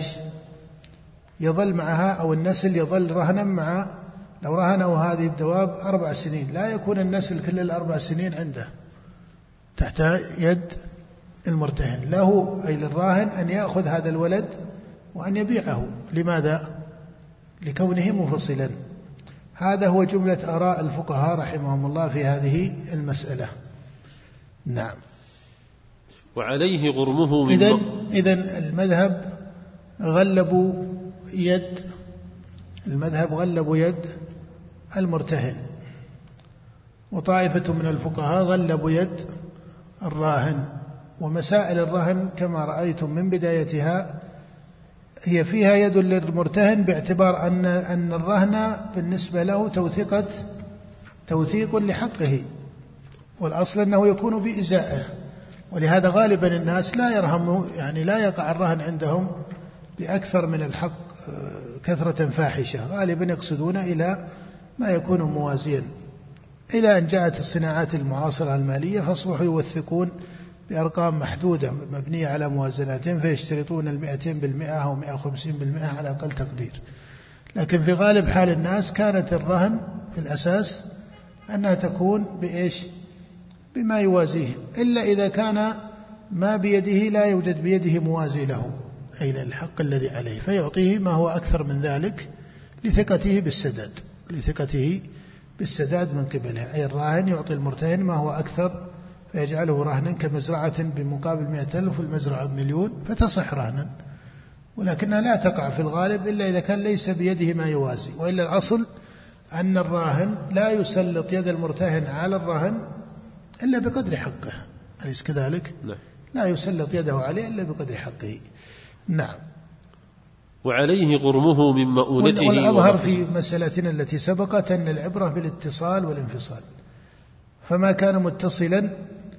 يظل معها أو النسل يظل رهنا مع، لو رهنوا هذه الدواب أربع سنين لا يكون النسل كل الأربع سنين عنده تحت يد المرتهن، له أي للراهن أن يأخذ هذا الولد وأن يبيعه. لماذا؟ لكونه منفصلا. هذا هو جملة آراء الفقهاء رحمهم الله في هذه المسألة. نعم. وعليه غرمه من إذن, إذن المذهب غلبوا يد المذهب غلبوا يد المرتهن، وطائفة من الفقهاء غلبوا يد الراهن. ومسائل الرهن كما رأيتم من بدايتها هي فيها يد للمرتهن باعتبار أن أن الرهن بالنسبة له توثيقة توثيق لحقه، والأصل أنه يكون بإزاءه. ولهذا غالبا الناس لا يرهم، يعني لا يقع الرهن عندهم بأكثر من الحق كثرة فاحشة، غالبا يقصدون إلى ما يكون موازيا، إلى أن جاءت الصناعات المعاصرة المالية فأصبحوا يوثقون بأرقام محدودة مبنية على موازناتين فيشترطون المئتين بالمئة أو مئة وخمسين بالمئة على أقل تقدير. لكن في غالب حال الناس كانت الرهن في الأساس أنها تكون بإيش؟ بما يوازيه، إلا إذا كان ما بيده لا يوجد بيده موازي له أي للحق الذي عليه فيعطيه ما هو أكثر من ذلك لثقته بالسداد لثقته بالسداد من قبله. أي الراهن يعطي المرتهن ما هو أكثر فيجعله رهنا، كمزرعة بمقابل مئة ألف والمزرعة بمليون فتصح رهنا، ولكنها لا تقع في الغالب إلا إذا كان ليس بيده ما يوازي. وإلا الأصل أن الراهن لا يسلط يد المرتهن على الرهن إلا بقدر حقه، أليس كذلك؟ لا. لا يسلط يده عليه إلا بقدر حقه. نعم. وعليه غرمه من مؤونته. والأظهر في مسألتنا التي سبقت أن العبرة بالاتصال والانفصال، فما كان متصلا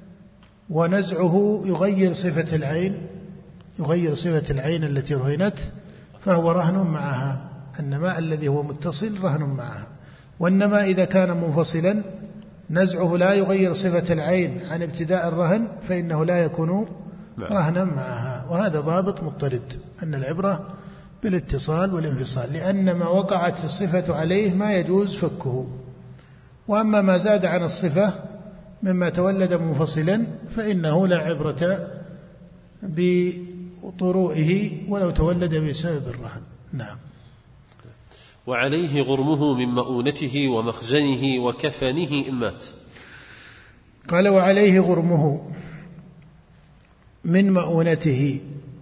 ونزعه يغير صفة العين يغير صفة العين التي رهنت فهو رهن معها، النماء الذي هو متصل رهن معها. وإنما إذا كان منفصلا نزعه لا يغير صفة العين عن ابتداء الرهن فإنه لا يكون رهنا معها. وهذا ضابط مضطرد، أن العبرة بالاتصال والانفصال، لأن ما وقعت الصفة عليه ما يجوز فكه. وأما ما زاد عن الصفة مما تولد منفصلا فإنه لا عبرة بطروئه ولو تولد بسبب الرهن. نعم. وعليه غرمه من مؤونته ومخزنه وكفنه إن مات. قال وعليه غرمه من مؤونته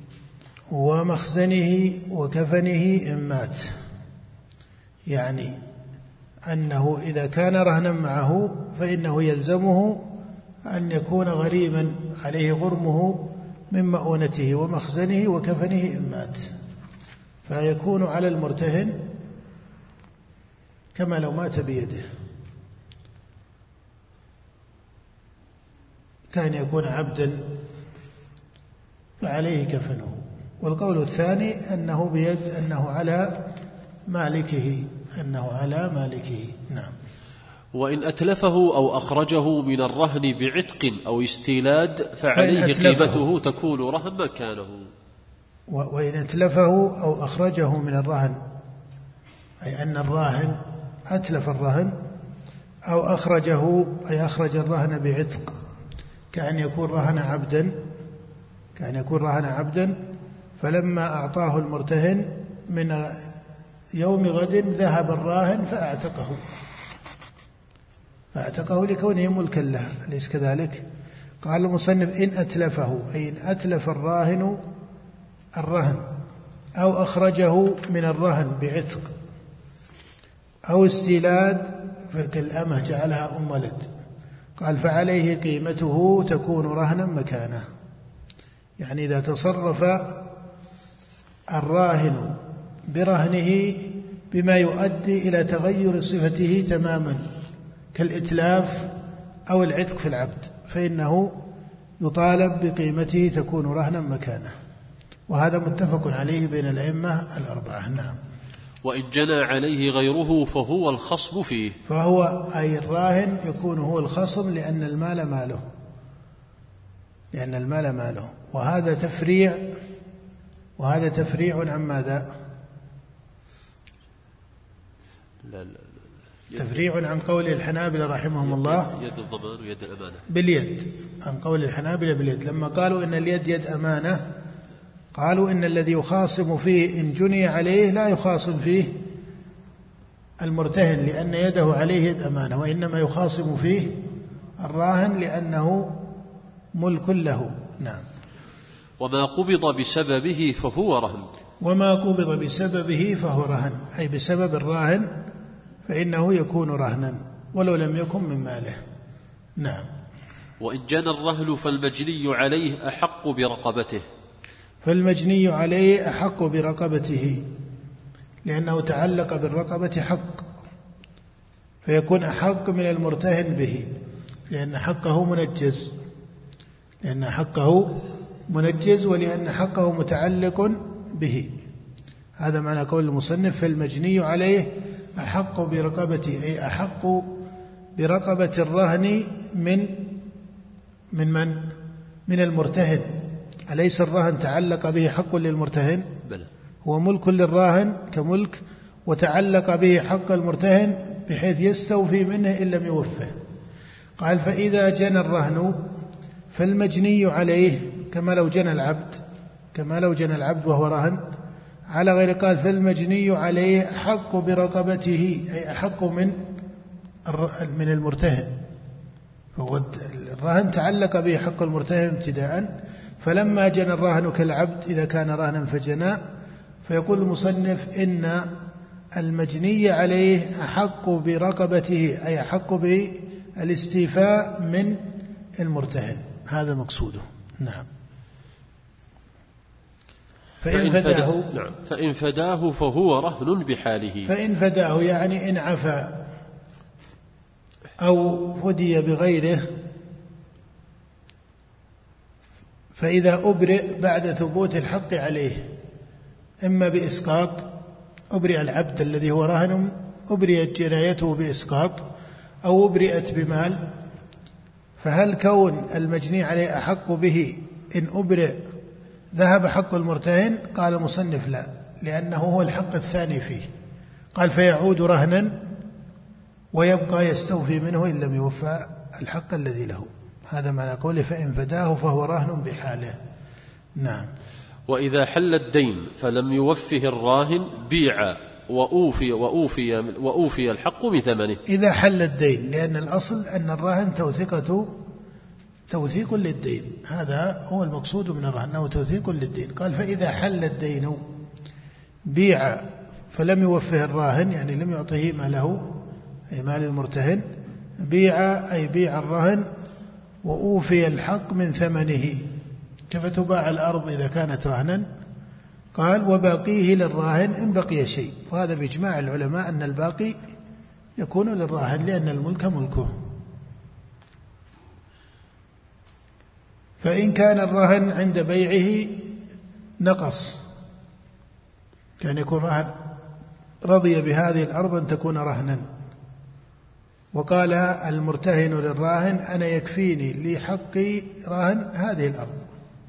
ومخزنه وكفنه إن مات، يعني أنه إذا كان رهنا معه فإنه يلزمه أن يكون غريما، عليه غرمه من مؤونته ومخزنه وكفنه إن مات، فيكون على المرتهن كما لو مات بيده، كان يكون عبدا فعليه كفنه. والقول الثاني أنه بيد أنه على مالكه أنه على مالكه. نعم. وإن أتلفه أو أخرجه من الرهن بعتق أو استيلاد فعليه قيمته تكون رهن مكانه. وإن أتلفه أو أخرجه من الرهن، أي أن الراهن أتلف الرهن أو أخرجه، أي أخرج الرهن بعتق، كأن يكون رهن عبدا كأن يكون رهن عبدا فلما أعطاه المرتهن من يوم غد ذهب الراهن فأعتقه فأعتقه لكونه ملكا له، أليس كذلك؟ قال المصنف إن أتلفه، أي إن أتلف الراهن الرهن أو أخرجه من الرهن بعتق أو استيلاد كالأمة جعلها أم ولد، قال فعليه قيمته تكون رهنا مكانه. يعني إذا تصرف الراهن برهنه بما يؤدي إلى تغير صفته تماما كالإتلاف أو العتق في العبد فإنه يطالب بقيمته تكون رهنا مكانه، وهذا متفق عليه بين الأئمة الأربعة. نعم. وإن جنى عليه غيره فهو الخصم فيه، فهو أي الراهن يكون هو الخصم لأن المال ماله لأن المال ماله وهذا تفريع وهذا تفريع عن ماذا؟ لا لا لا. تفريع عن قول الحنابلة رحمهم الله يد الضمان ويد الأمانة باليد، عن قول الحنابلة باليد. لما قالوا إن اليد يد أمانة قالوا إن الذي يخاصم فيه إن جني عليه لا يخاصم فيه المرتهن لأن يده عليه يد أمانة، وإنما يخاصم فيه الراهن لأنه ملك له. نعم. وما قبض بسببه فهو رهن وما قبض بسببه فهو رهن، أي بسبب الراهن فإنه يكون رهنا ولو لم يكن من ماله. نعم. وإن جنى الرهن فالمجني عليه أحق برقبته فالمجني عليه أحق برقبته لأنه تعلق بالرقبة حق، فيكون أحق من المرتهن به لأن حقه منجز لأن حقه منجز ولأن حقه متعلق به. هذا معنى قول المصنف فالمجني عليه أحق برقبته، أي أحق برقبة الرهن من من من من المرتهن. أليس الرهن تعلق به حق للمرتهن؟ بلى. هو ملك للراهن كملك وتعلق به حق المرتهن بحيث يستوفي منه إن لم يوفه. قال فإذا جنى الرهن فالمجني عليه كما لو جنى العبد كما لو جنى العبد وهو رهن على غير قال فالمجني عليه أحق برقبته، أي أحق من من المرتهن. الرهن تعلق به حق المرتهن ابتداء، فلما جنى الراهن كالعبد إذا كان رهنا فجنى، فيقول المصنف إن المجني عليه أحق برقبته، أي أحق بالاستيفاء من المرتهن. هذا مقصوده. نعم. فإن فداه نعم فإن فداه فهو رهن بحاله. فإن فداه يعني إن عفا أو فدي بغيره، فإذا أبرئ بعد ثبوت الحق عليه إما بإسقاط، أبرئ العبد الذي هو رهن أبرئت جنايته بإسقاط أو أبرئت بمال، فهل كون المجني عليه أحق به إن أبرئ ذهب حق المرتهن؟ قال المصنف لا، لأنه هو الحق الثاني فيه. قال فيعود رهنا ويبقى يستوفي منه إن لم يوفى الحق الذي له. هذا معنى قوله فإن فداه فهو رهن بحاله. نعم. وإذا حل الدين فلم يوفه الراهن بيع وأوفي, وأوفي, وأوفي الحق من ثمنه. إذا حل الدين، لأن الأصل أن الراهن توثيقة توثيق للدين، هذا هو المقصود من الرهن أنه توثيق للدين. قال فإذا حل الدين بيع فلم يوفه الراهن، يعني لم يعطيه ما له أي مال المرتهن، بيع أي بيع الرهن وأوفي الحق من ثمنه. كيف تباع الأرض إذا كانت رهنا؟ قال وباقيه للراهن إن بقي شيء، وهذا بإجماع العلماء أن الباقي يكون للراهن لأن الملك ملكه. فإن كان الرهن عند بيعه نقص، كان يكون رهن رضي بهذه الأرض أن تكون رهنا، وقال المرتهن للراهن أنا يكفيني لي حقي راهن هذه الأرض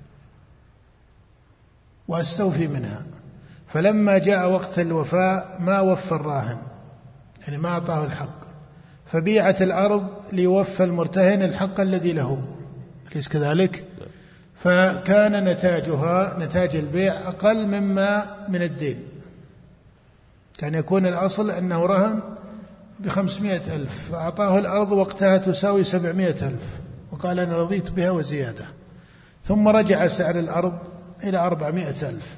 وأستوفي منها، فلما جاء وقت الوفاء ما وفى الراهن، يعني ما أعطاه الحق، فبيعت الأرض ليوفى المرتهن الحق الذي له، أليس كذلك؟ فكان نتاجها نتاج البيع أقل مما من الدين. كان يكون الأصل أنه رهن بخمسمائة ألف، فأعطاه الأرض وقتها تساوي سبعمائة ألف، وقال أنا رضيت بها وزيادة، ثم رجع سعر الأرض إلى أربعمائة ألف،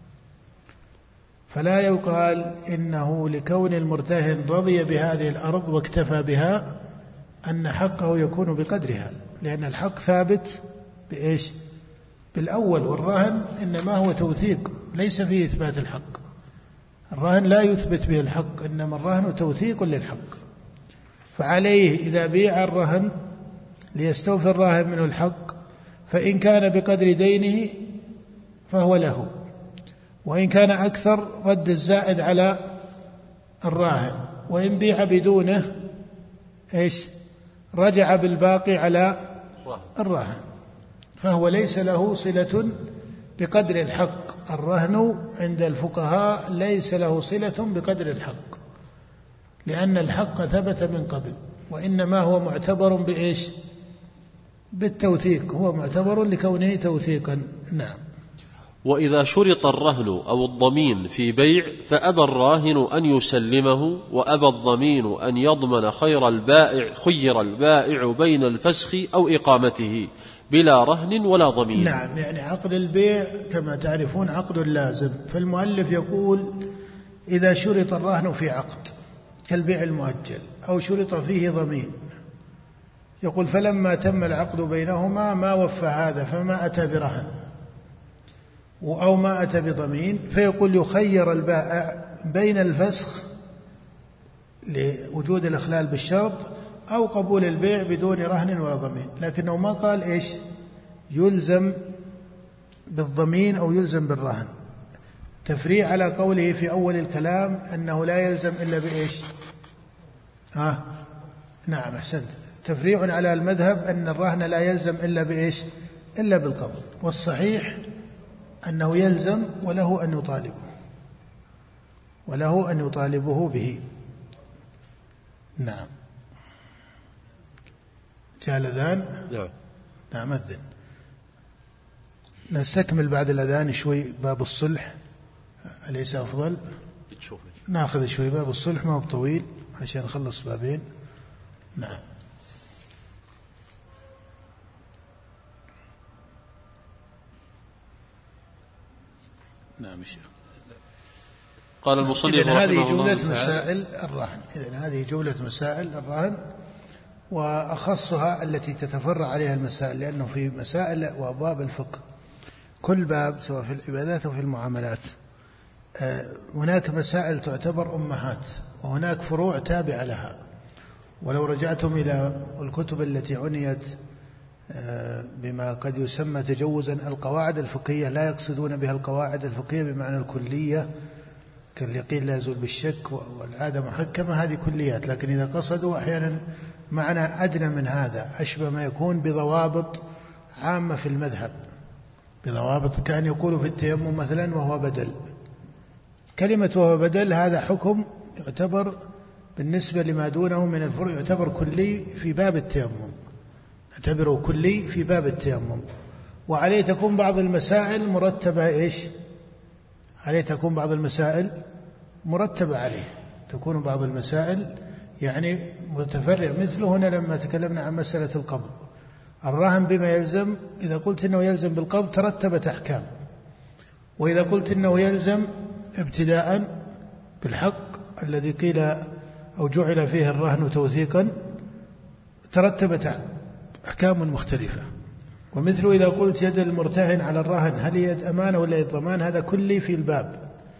فلا يقال إنه لكون المرتهن رضي بهذه الأرض واكتفى بها أن حقه يكون بقدرها، لأن الحق ثابت بإيش؟ بالأول، والرهن إنما هو توثيق ليس فيه إثبات الحق. الرهن لا يثبت به الحق، إنما الرهن توثيق للحق. فعليه إذا بيع الرهن ليستوفي الراهن منه الحق، فإن كان بقدر دينه فهو له، وإن كان أكثر رد الزائد على الراهن، وإن بيع بدونه إيش؟ رجع بالباقي على الراهن، فهو ليس له صلة بقدر الحق. الرهن عند الفقهاء ليس له صلة بقدر الحق، لأن الحق ثبت من قبل، وإنما هو معتبر بإيش؟ بالتوثيق، هو معتبر لكونه توثيقا. نعم. وإذا شرط الرهن أو الضمين في بيع فأبى الراهن أن يسلمه وأبى الضمين أن يضمن خير البائع خير البائع بين الفسخ أو إقامته بلا رهن ولا ضمين. نعم، يعني عقد البيع كما تعرفون عقد لازم، فالمؤلف يقول إذا شرط الرهن في عقد كالبيع المؤجل أو شرط فيه ضمين، يقول فلما تم العقد بينهما ما وفى هذا فما أتى برهن أو ما أتى بضمين، فيقول يخير البائع بين الفسخ لوجود الإخلال بالشرط أو قبول البيع بدون رهن ولا ضمين، لكنه ما قال إيش يلزم بالضمين أو يلزم بالرهن، تفريع على قوله في أول الكلام أنه لا يلزم إلا بإيش آه نعم أحسنت، تفريع على المذهب أن الرهن لا يلزم إلا بإيش إلا بالقبض، والصحيح أنه يلزم وله أن يطالبه وله أن يطالبه به. نعم. جاء الأذان؟ نعم. نعم أذن. نستكمل بعد الأذان شوي باب الصلح، أليس أفضل؟ ناخذ شوي باب الصلح، ما هو طويل عشان نخلص بابين. نعم. نعم الشيخ. قال المصنف إذن هذه جملة مسائل الرهن، إذن هذه جملة مسائل الرهن، وأخصها التي تتفرع عليها المسائل، لأنه في مسائل وأبواب الفقه كل باب سواء في العبادات أو في المعاملات هناك مسائل تعتبر أمهات وهناك فروع تابعة لها. ولو رجعتم إلى الكتب التي عنيت بما قد يسمى تجوزا القواعد الفقهية، لا يقصدون بها القواعد الفقهية بمعنى الكلية كاللي قيل لا يزول بالشك والعادة محكمة، هذه كليات، لكن إذا قصدوا أحيانا معنى أدنى من هذا أشبه ما يكون بضوابط عامة في المذهب، بضوابط كان يقول في التيمم مثلا وهو بدل، كلمة وهو بدل هذا حكم يعتبر بالنسبة لما دونه من الفروع يعتبر كلي في باب التيمم، اعتبره كلي في باب التيمم، وعليه تكون بعض المسائل مرتبة إيش؟ عليه تكون بعض المسائل مرتبة عليه، تكون بعض المسائل يعني متفرع. مثل هنا لما تكلمنا عن مسألة القبض، الرهن بما يلزم، إذا قلت إنه يلزم بالقبض ترتبت أحكام، وإذا قلت إنه يلزم ابتداء بالحق الذي قيل أو جعل فيه الرهن توثيقا ترتبت أحكام مختلفة. ومثل إذا قلت يد المرتهن على الرهن هل يد أمانة ولا يد ضمان، هذا كلي في الباب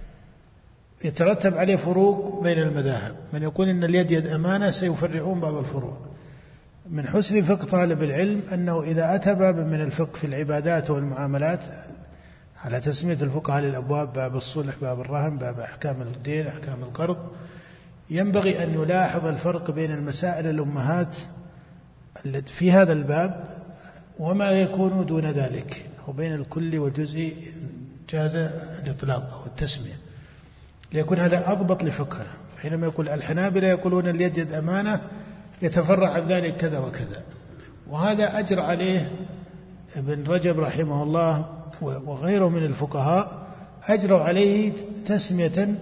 يترتب عليه فروق بين المذاهب، من يقول إن اليد يد أمانة سيفرعون بعض الفروع. من حسن فقه طالب العلم أنه إذا أتى باب من الفقه في العبادات والمعاملات على تسمية الفقهاء للأبواب، باب الصلح، باب الرهن، باب أحكام الدين، أحكام القرض، ينبغي أن يلاحظ الفرق بين المسائل الأمهات التي في هذا الباب وما يكون دون ذلك، وبين الكل والجزء جاز الإطلاق أو التسمية، ليكون هذا أضبط لفقهه. حينما يقول الحنابلة يقولون اليد يد أمانة يتفرع عن ذلك كذا وكذا، وهذا أجر عليه ابن رجب رحمه الله وغيره من الفقهاء، أجروا عليه تسمية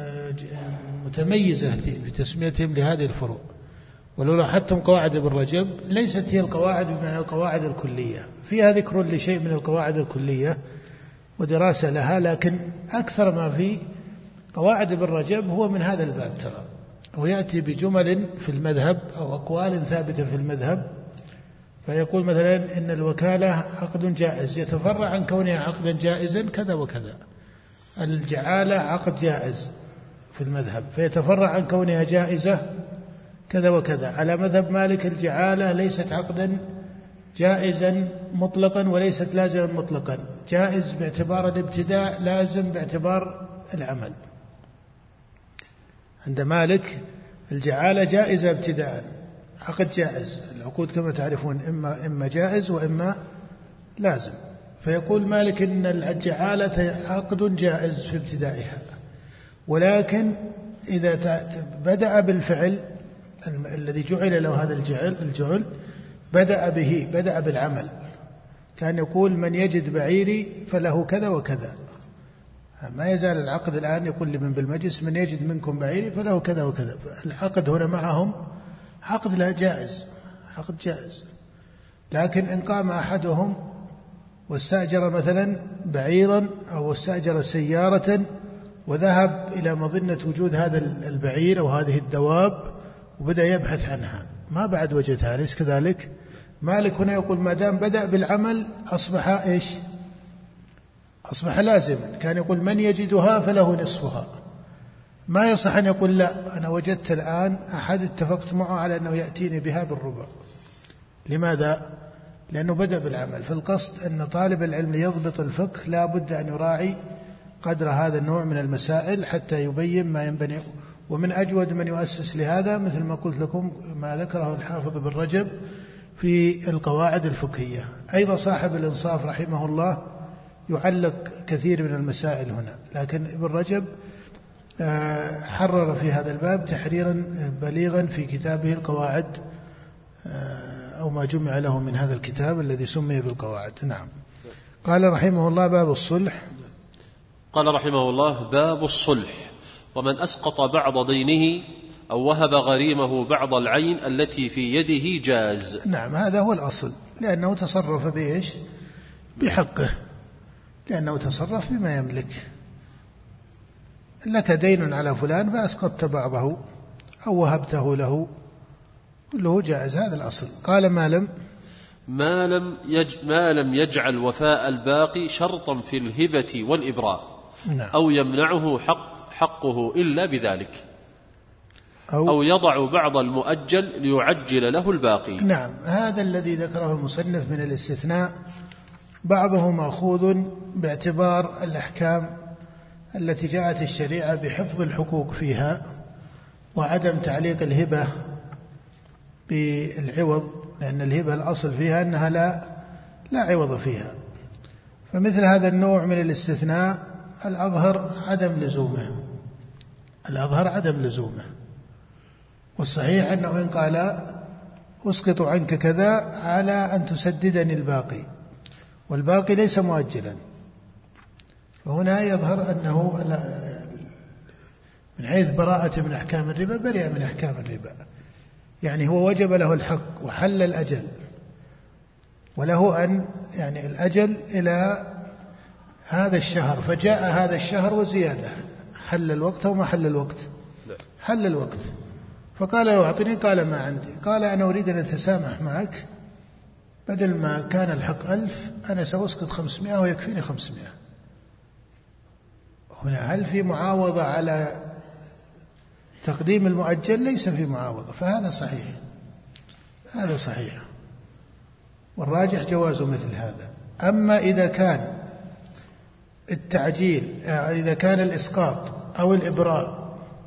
متميزة في تسميتهم لهذه الفروع. ولو لاحظتم قواعد ابن رجب ليست هي القواعد بمعنى القواعد الكلية، فيها ذكر لشيء من القواعد الكلية ودراسة لها، لكن أكثر ما في قواعد ابن رجب هو من هذا الباب ترى، ويأتي بجمل في المذهب أو أقوال ثابتة في المذهب، فيقول مثلا إن الوكالة عقد جائز يتفرع عن كونها عقدا جائزا كذا وكذا، الجعالة عقد جائز في المذهب فيتفرع عن كونها جائزة كذا وكذا. على مذهب مالك الجعالة ليست عقدا جائزا مطلقا وليست لازما مطلقا، جائز باعتبار الابتداء، لازم باعتبار العمل. عند مالك الجعالة جائزة ابتداء، عقد جائز، العقود كما تعرفون إما إما جائز وإما لازم، فيقول مالك إن الجعالة عقد جائز في ابتدائها، ولكن إذا بدأ بالفعل الذي جعل له هذا الجعل الجعل بدأ به بدأ بالعمل، كان يقول من يجد بعيري فله كذا وكذا، ما يزال العقد الآن يقول لمن بالمجلس من يجد منكم بعيري فله كذا وكذا، العقد هنا معهم عقد لا جائز، عقد جائز. لكن إن قام أحدهم واستأجر مثلا بعيرا أو استأجر سيارة وذهب إلى مظنة وجود هذا البعير أو هذه الدواب وبدأ يبحث عنها ما بعد وجدها، ليس كذلك؟ مالك هنا يقول ما دام بدأ بالعمل أصبح إيش؟ أصبح لازما. كان يقول من يجدها فله نصفها، ما يصح أن يقول لا أنا وجدت الآن أحد اتفقت معه على أنه يأتيني بها بالربع. لماذا؟ لأنه بدأ بالعمل. فالقصد أن طالب العلم ليضبط الفقه لا بد أن يراعي قدر هذا النوع من المسائل حتى يبين ما ينبني. ومن أجود من يؤسس لهذا مثل ما قلت لكم ما ذكره الحافظ بن رجب في القواعد الفقهية. أيضا صاحب الإنصاف رحمه الله يعلق كثير من المسائل هنا، لكن ابن رجب حرر في هذا الباب تحريرا بليغا في كتابه القواعد أو ما جمع له من هذا الكتاب الذي سمي بالقواعد. نعم. قال رحمه الله باب الصلح. قال رحمه الله باب الصلح: ومن أسقط بعض دينه أو وهب غريمه بعض العين التي في يده جاز. نعم، هذا هو الأصل، لأنه تصرف بإيش؟ بحقه، لأنه تصرف بما يملك. لك دين على فلان فأسقطت بعضه أو وهبته له كله جائز، هذا الأصل. قال ما لم ما لم, يج ما لم يجعل وفاء الباقي شرطا في الهبة والإبراء، نعم. أو يمنعه حق حقه إلا بذلك، أو, أو يضع بعض المؤجل ليعجل له الباقي. نعم. هذا الذي ذكره المصنف من الاستثناء بعضه مأخوذ باعتبار الأحكام التي جاءت الشريعة بحفظ الحقوق فيها وعدم تعليق الهبة بالعوض، لأن الهبة الأصل فيها أنها لا لا عوض فيها. فمثل هذا النوع من الاستثناء الأظهر عدم لزومه الأظهر عدم لزومه والصحيح أنه إن قال أسقط عنك كذا على أن تسددني الباقي، والباقي ليس مؤجلا، فهنا يظهر أنه من حيث براءة من أحكام الربا برئ من أحكام الربا، يعني هو وجب له الحق وحل الأجل، وله أن يعني الأجل إلى هذا الشهر، فجاء هذا الشهر وزيادة، حل الوقت وما حل الوقت؟ حل الوقت. فقال له أعطني، قال ما عندي، قال أنا أريد أن أتسامح معك، بدل ما كان الحق ألف أنا سأسقط خمسمائة ويكفيني خمسمائة. هنا هل في معاوضة على تقديم المؤجل؟ ليس في معاوضة، فهذا صحيح، هذا صحيح، والراجح جواز مثل هذا. أما إذا كان التعجيل، إذا كان الإسقاط أو الإبراء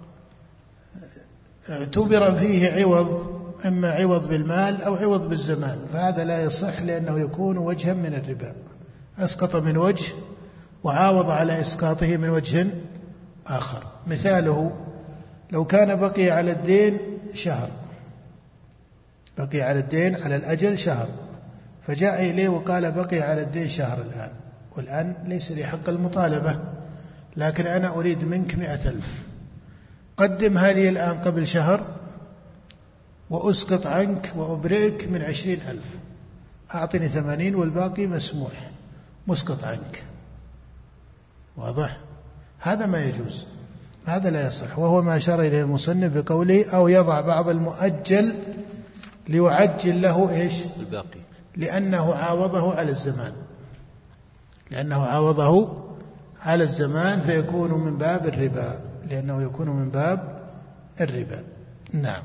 اعتبر فيه عوض، إما عوض بالمال أو عوض بالزمان، فهذا لا يصح، لأنه يكون وجها من الربا، أسقط من وجه وعاوض على إسقاطه من وجه آخر. مثاله لو كان بقي على الدين شهر، بقي على الدين على الأجل شهر، فجاء إليه وقال بقي على الدين شهر الآن، والآن ليس لي حق المطالبة، لكن أنا أريد منك مئة ألف، قدمها لي الآن قبل شهر وأسقط عنك وأبرئك من عشرين ألف، أعطني ثمانين والباقي مسموح مسقط عنك. واضح؟ هذا ما يجوز، هذا لا يصح، وهو ما أشار إليه المصنف بقوله أو يضع بعض المؤجل ليعجل له إيش؟ الباقي، لأنه عاوضه على الزمان، لأنه عاوضه على الزمان فيكون من باب الربا، لأنه يكون من باب الربا. نعم.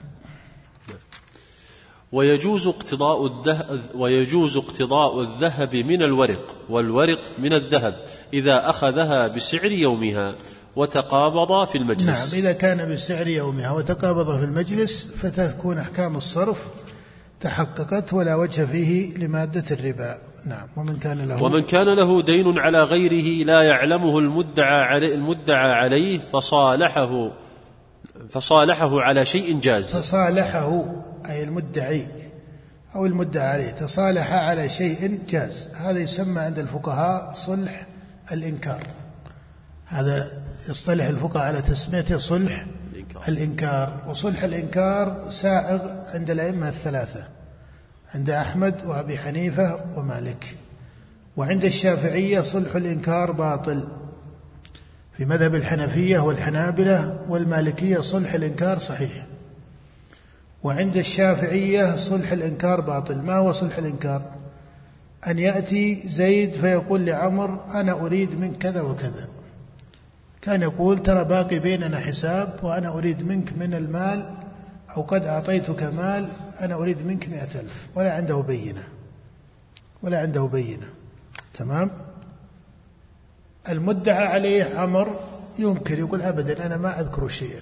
ويجوز اقتضاء الذهب ويجوز اقتضاء الذهب من الورق والورق من الذهب إذا أخذها بسعر يومها وتقابض في المجلس. نعم، إذا كان بسعر يومها وتقابض في المجلس فتكون أحكام الصرف تحققت ولا وجه فيه لمادة الربا. نعم. ومن كان له ومن كان له دين على غيره لا يعلمه المدعى عليه, المدعى عليه فصالحه فصالحه على شيء جاز. فصالحه أي المدعي أو المدعى عليه تصالح على شيء جاز، هذا يسمى عند الفقهاء صلح الإنكار، هذا يصطلح الفقهاء على تسميته صلح الإنكار. الإنكار وصلح الإنكار سائغ عند الأئمة الثلاثة، عند أحمد وأبي حنيفة ومالك، وعند الشافعية صلح الإنكار باطل، في مذهب الحنفية والحنابلة والمالكية صلح الإنكار صحيح، وعند الشافعية صلح الإنكار باطل. ما هو صلح الإنكار؟ أن يأتي زيد فيقول لعمر أنا أريد من كذا وكذا، كان يقول ترى باقي بيننا حساب وأنا أريد منك من المال، أو قد أعطيتك مال أنا أريد منك مئة ألف، ولا عنده بينة ولا عنده بينة تمام. المدعى عليه عمر ينكر، يقول أبدا أنا ما أذكر شيئا،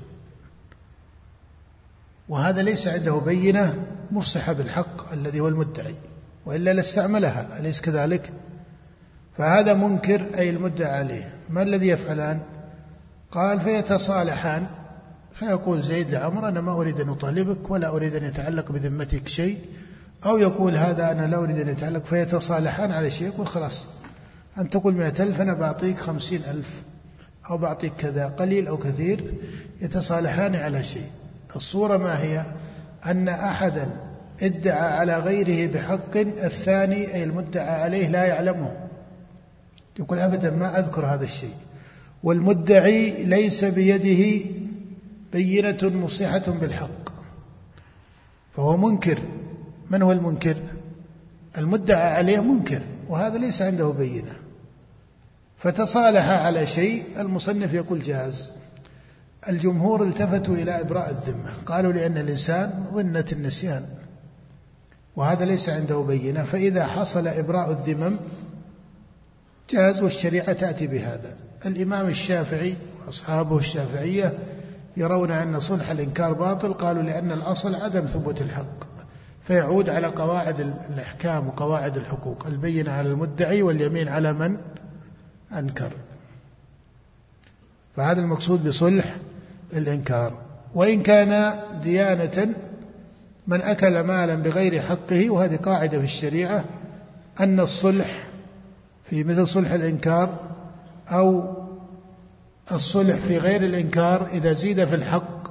وهذا ليس عنده بينة مفصحة بالحق الذي هو المدعي، وإلا لاستعملها، أليس كذلك؟ فهذا منكر أي المدعى عليه. ما الذي يفعلان؟ قال فيتصالحان، فيقول زيد لعمر أنا ما أريد أن أطالبك ولا أريد أن يتعلق بذمتك شيء، أو يقول هذا أنا لا أريد أن يتعلق، فيتصالحان على شيء، يقول خلاص أن تقول مئة ألف أنا بعطيك خمسين ألف أو بعطيك كذا قليل أو كثير، يتصالحان على شيء. الصورة ما هي؟ أن أحدا ادعى على غيره بحق الثاني أي المدعى عليه لا يعلمه، يقول أبدا ما أذكر هذا الشيء، والمدعي ليس بيده بينة مفصحة بالحق، فهو منكر. من هو المنكر؟ المدعى عليه منكر وهذا ليس عنده بينة، فتصالح على شيء، المصنف يقول جاز. الجمهور التفتوا إلى إبراء الذمة، قالوا لأن الإنسان ظنة النسيان وهذا ليس عنده بينة، فإذا حصل إبراء الذمم جاز والشريعة تأتي بهذا. الإمام الشافعي وأصحابه الشافعية يرون أن صلح الإنكار باطل، قالوا لأن الأصل عدم ثبوت الحق، فيعود على قواعد الإحكام وقواعد الحقوق، البينة على المدعي واليمين على من أنكر. فهذا المقصود بصلح الإنكار. وإن كان ديانة من أكل مالا بغير حقه، وهذه قاعدة في الشريعة أن الصلح في مثل صلح الإنكار أو الصلح في غير الإنكار إذا زيد في الحق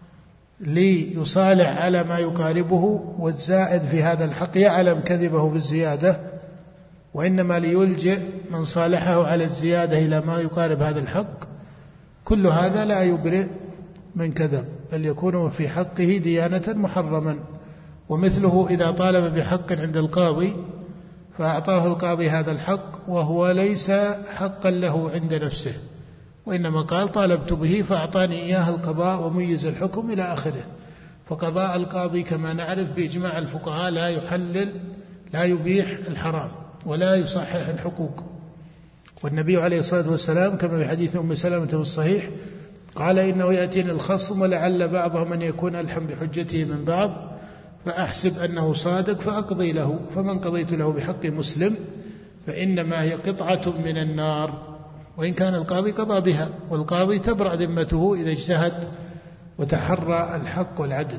ليصالح على ما يقاربه، والزائد في هذا الحق يعلم كذبه بالزيادة، وإنما ليلجئ من صالحه على الزيادة إلى ما يقارب هذا الحق، كل هذا لا يبرئ من كذب، بل يكون في حقه ديانة محرما. ومثله إذا طالب بحق عند القاضي فأعطاه القاضي هذا الحق وهو ليس حقا له عند نفسه، وإنما قال طالبت به فأعطاني إياه القضاء وميز الحكم إلى آخره. فقضاء القاضي كما نعرف بإجماع الفقهاء لا يحلل لا يبيح الحرام ولا يصحح الحقوق. والنبي عليه الصلاة والسلام كما في حديث أم سلمة في الصحيح قال إنه يأتيني الخصم ولعل بعضهم أن يكون ألحم بحجته من بعض، فأحسب أنه صادق فأقضي له، فمن قضيت له بحق مسلم فإنما هي قطعة من النار، وإن كان القاضي قضى بها، والقاضي تبرأ ذمته إذا اجتهد وتحرى الحق والعدل.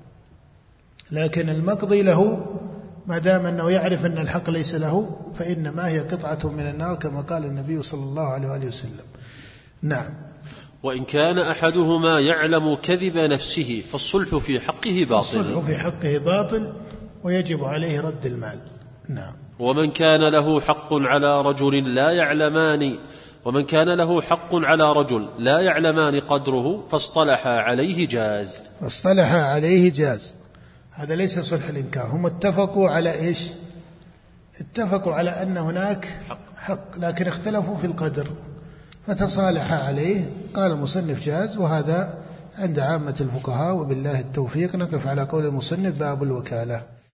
لكن المقضي له ما دام أنه يعرف أن الحق ليس له فإنما هي قطعة من النار كما قال النبي صلى الله عليه وآله وسلم. نعم. وإن كان أحدهما يعلم كذب نفسه فالصلح في حقه باطل. الصلح في حقه باطل ويجب عليه رد المال. نعم. ومن كان له حق على رجل لا يعلمان ومن كان له حق على رجل لا يعلمان قدره فاصطلح عليه جاز. فاصطلح عليه جاز، هذا ليس صلح الإنكار. هم اتفقوا على إيش؟ اتفقوا على أن هناك حق لكن اختلفوا في القدر فتصالح عليه. قال المصنف جاز، وهذا عند عامة الفقهاء، وبالله التوفيق. نقف على قول المصنف باب الوكالة.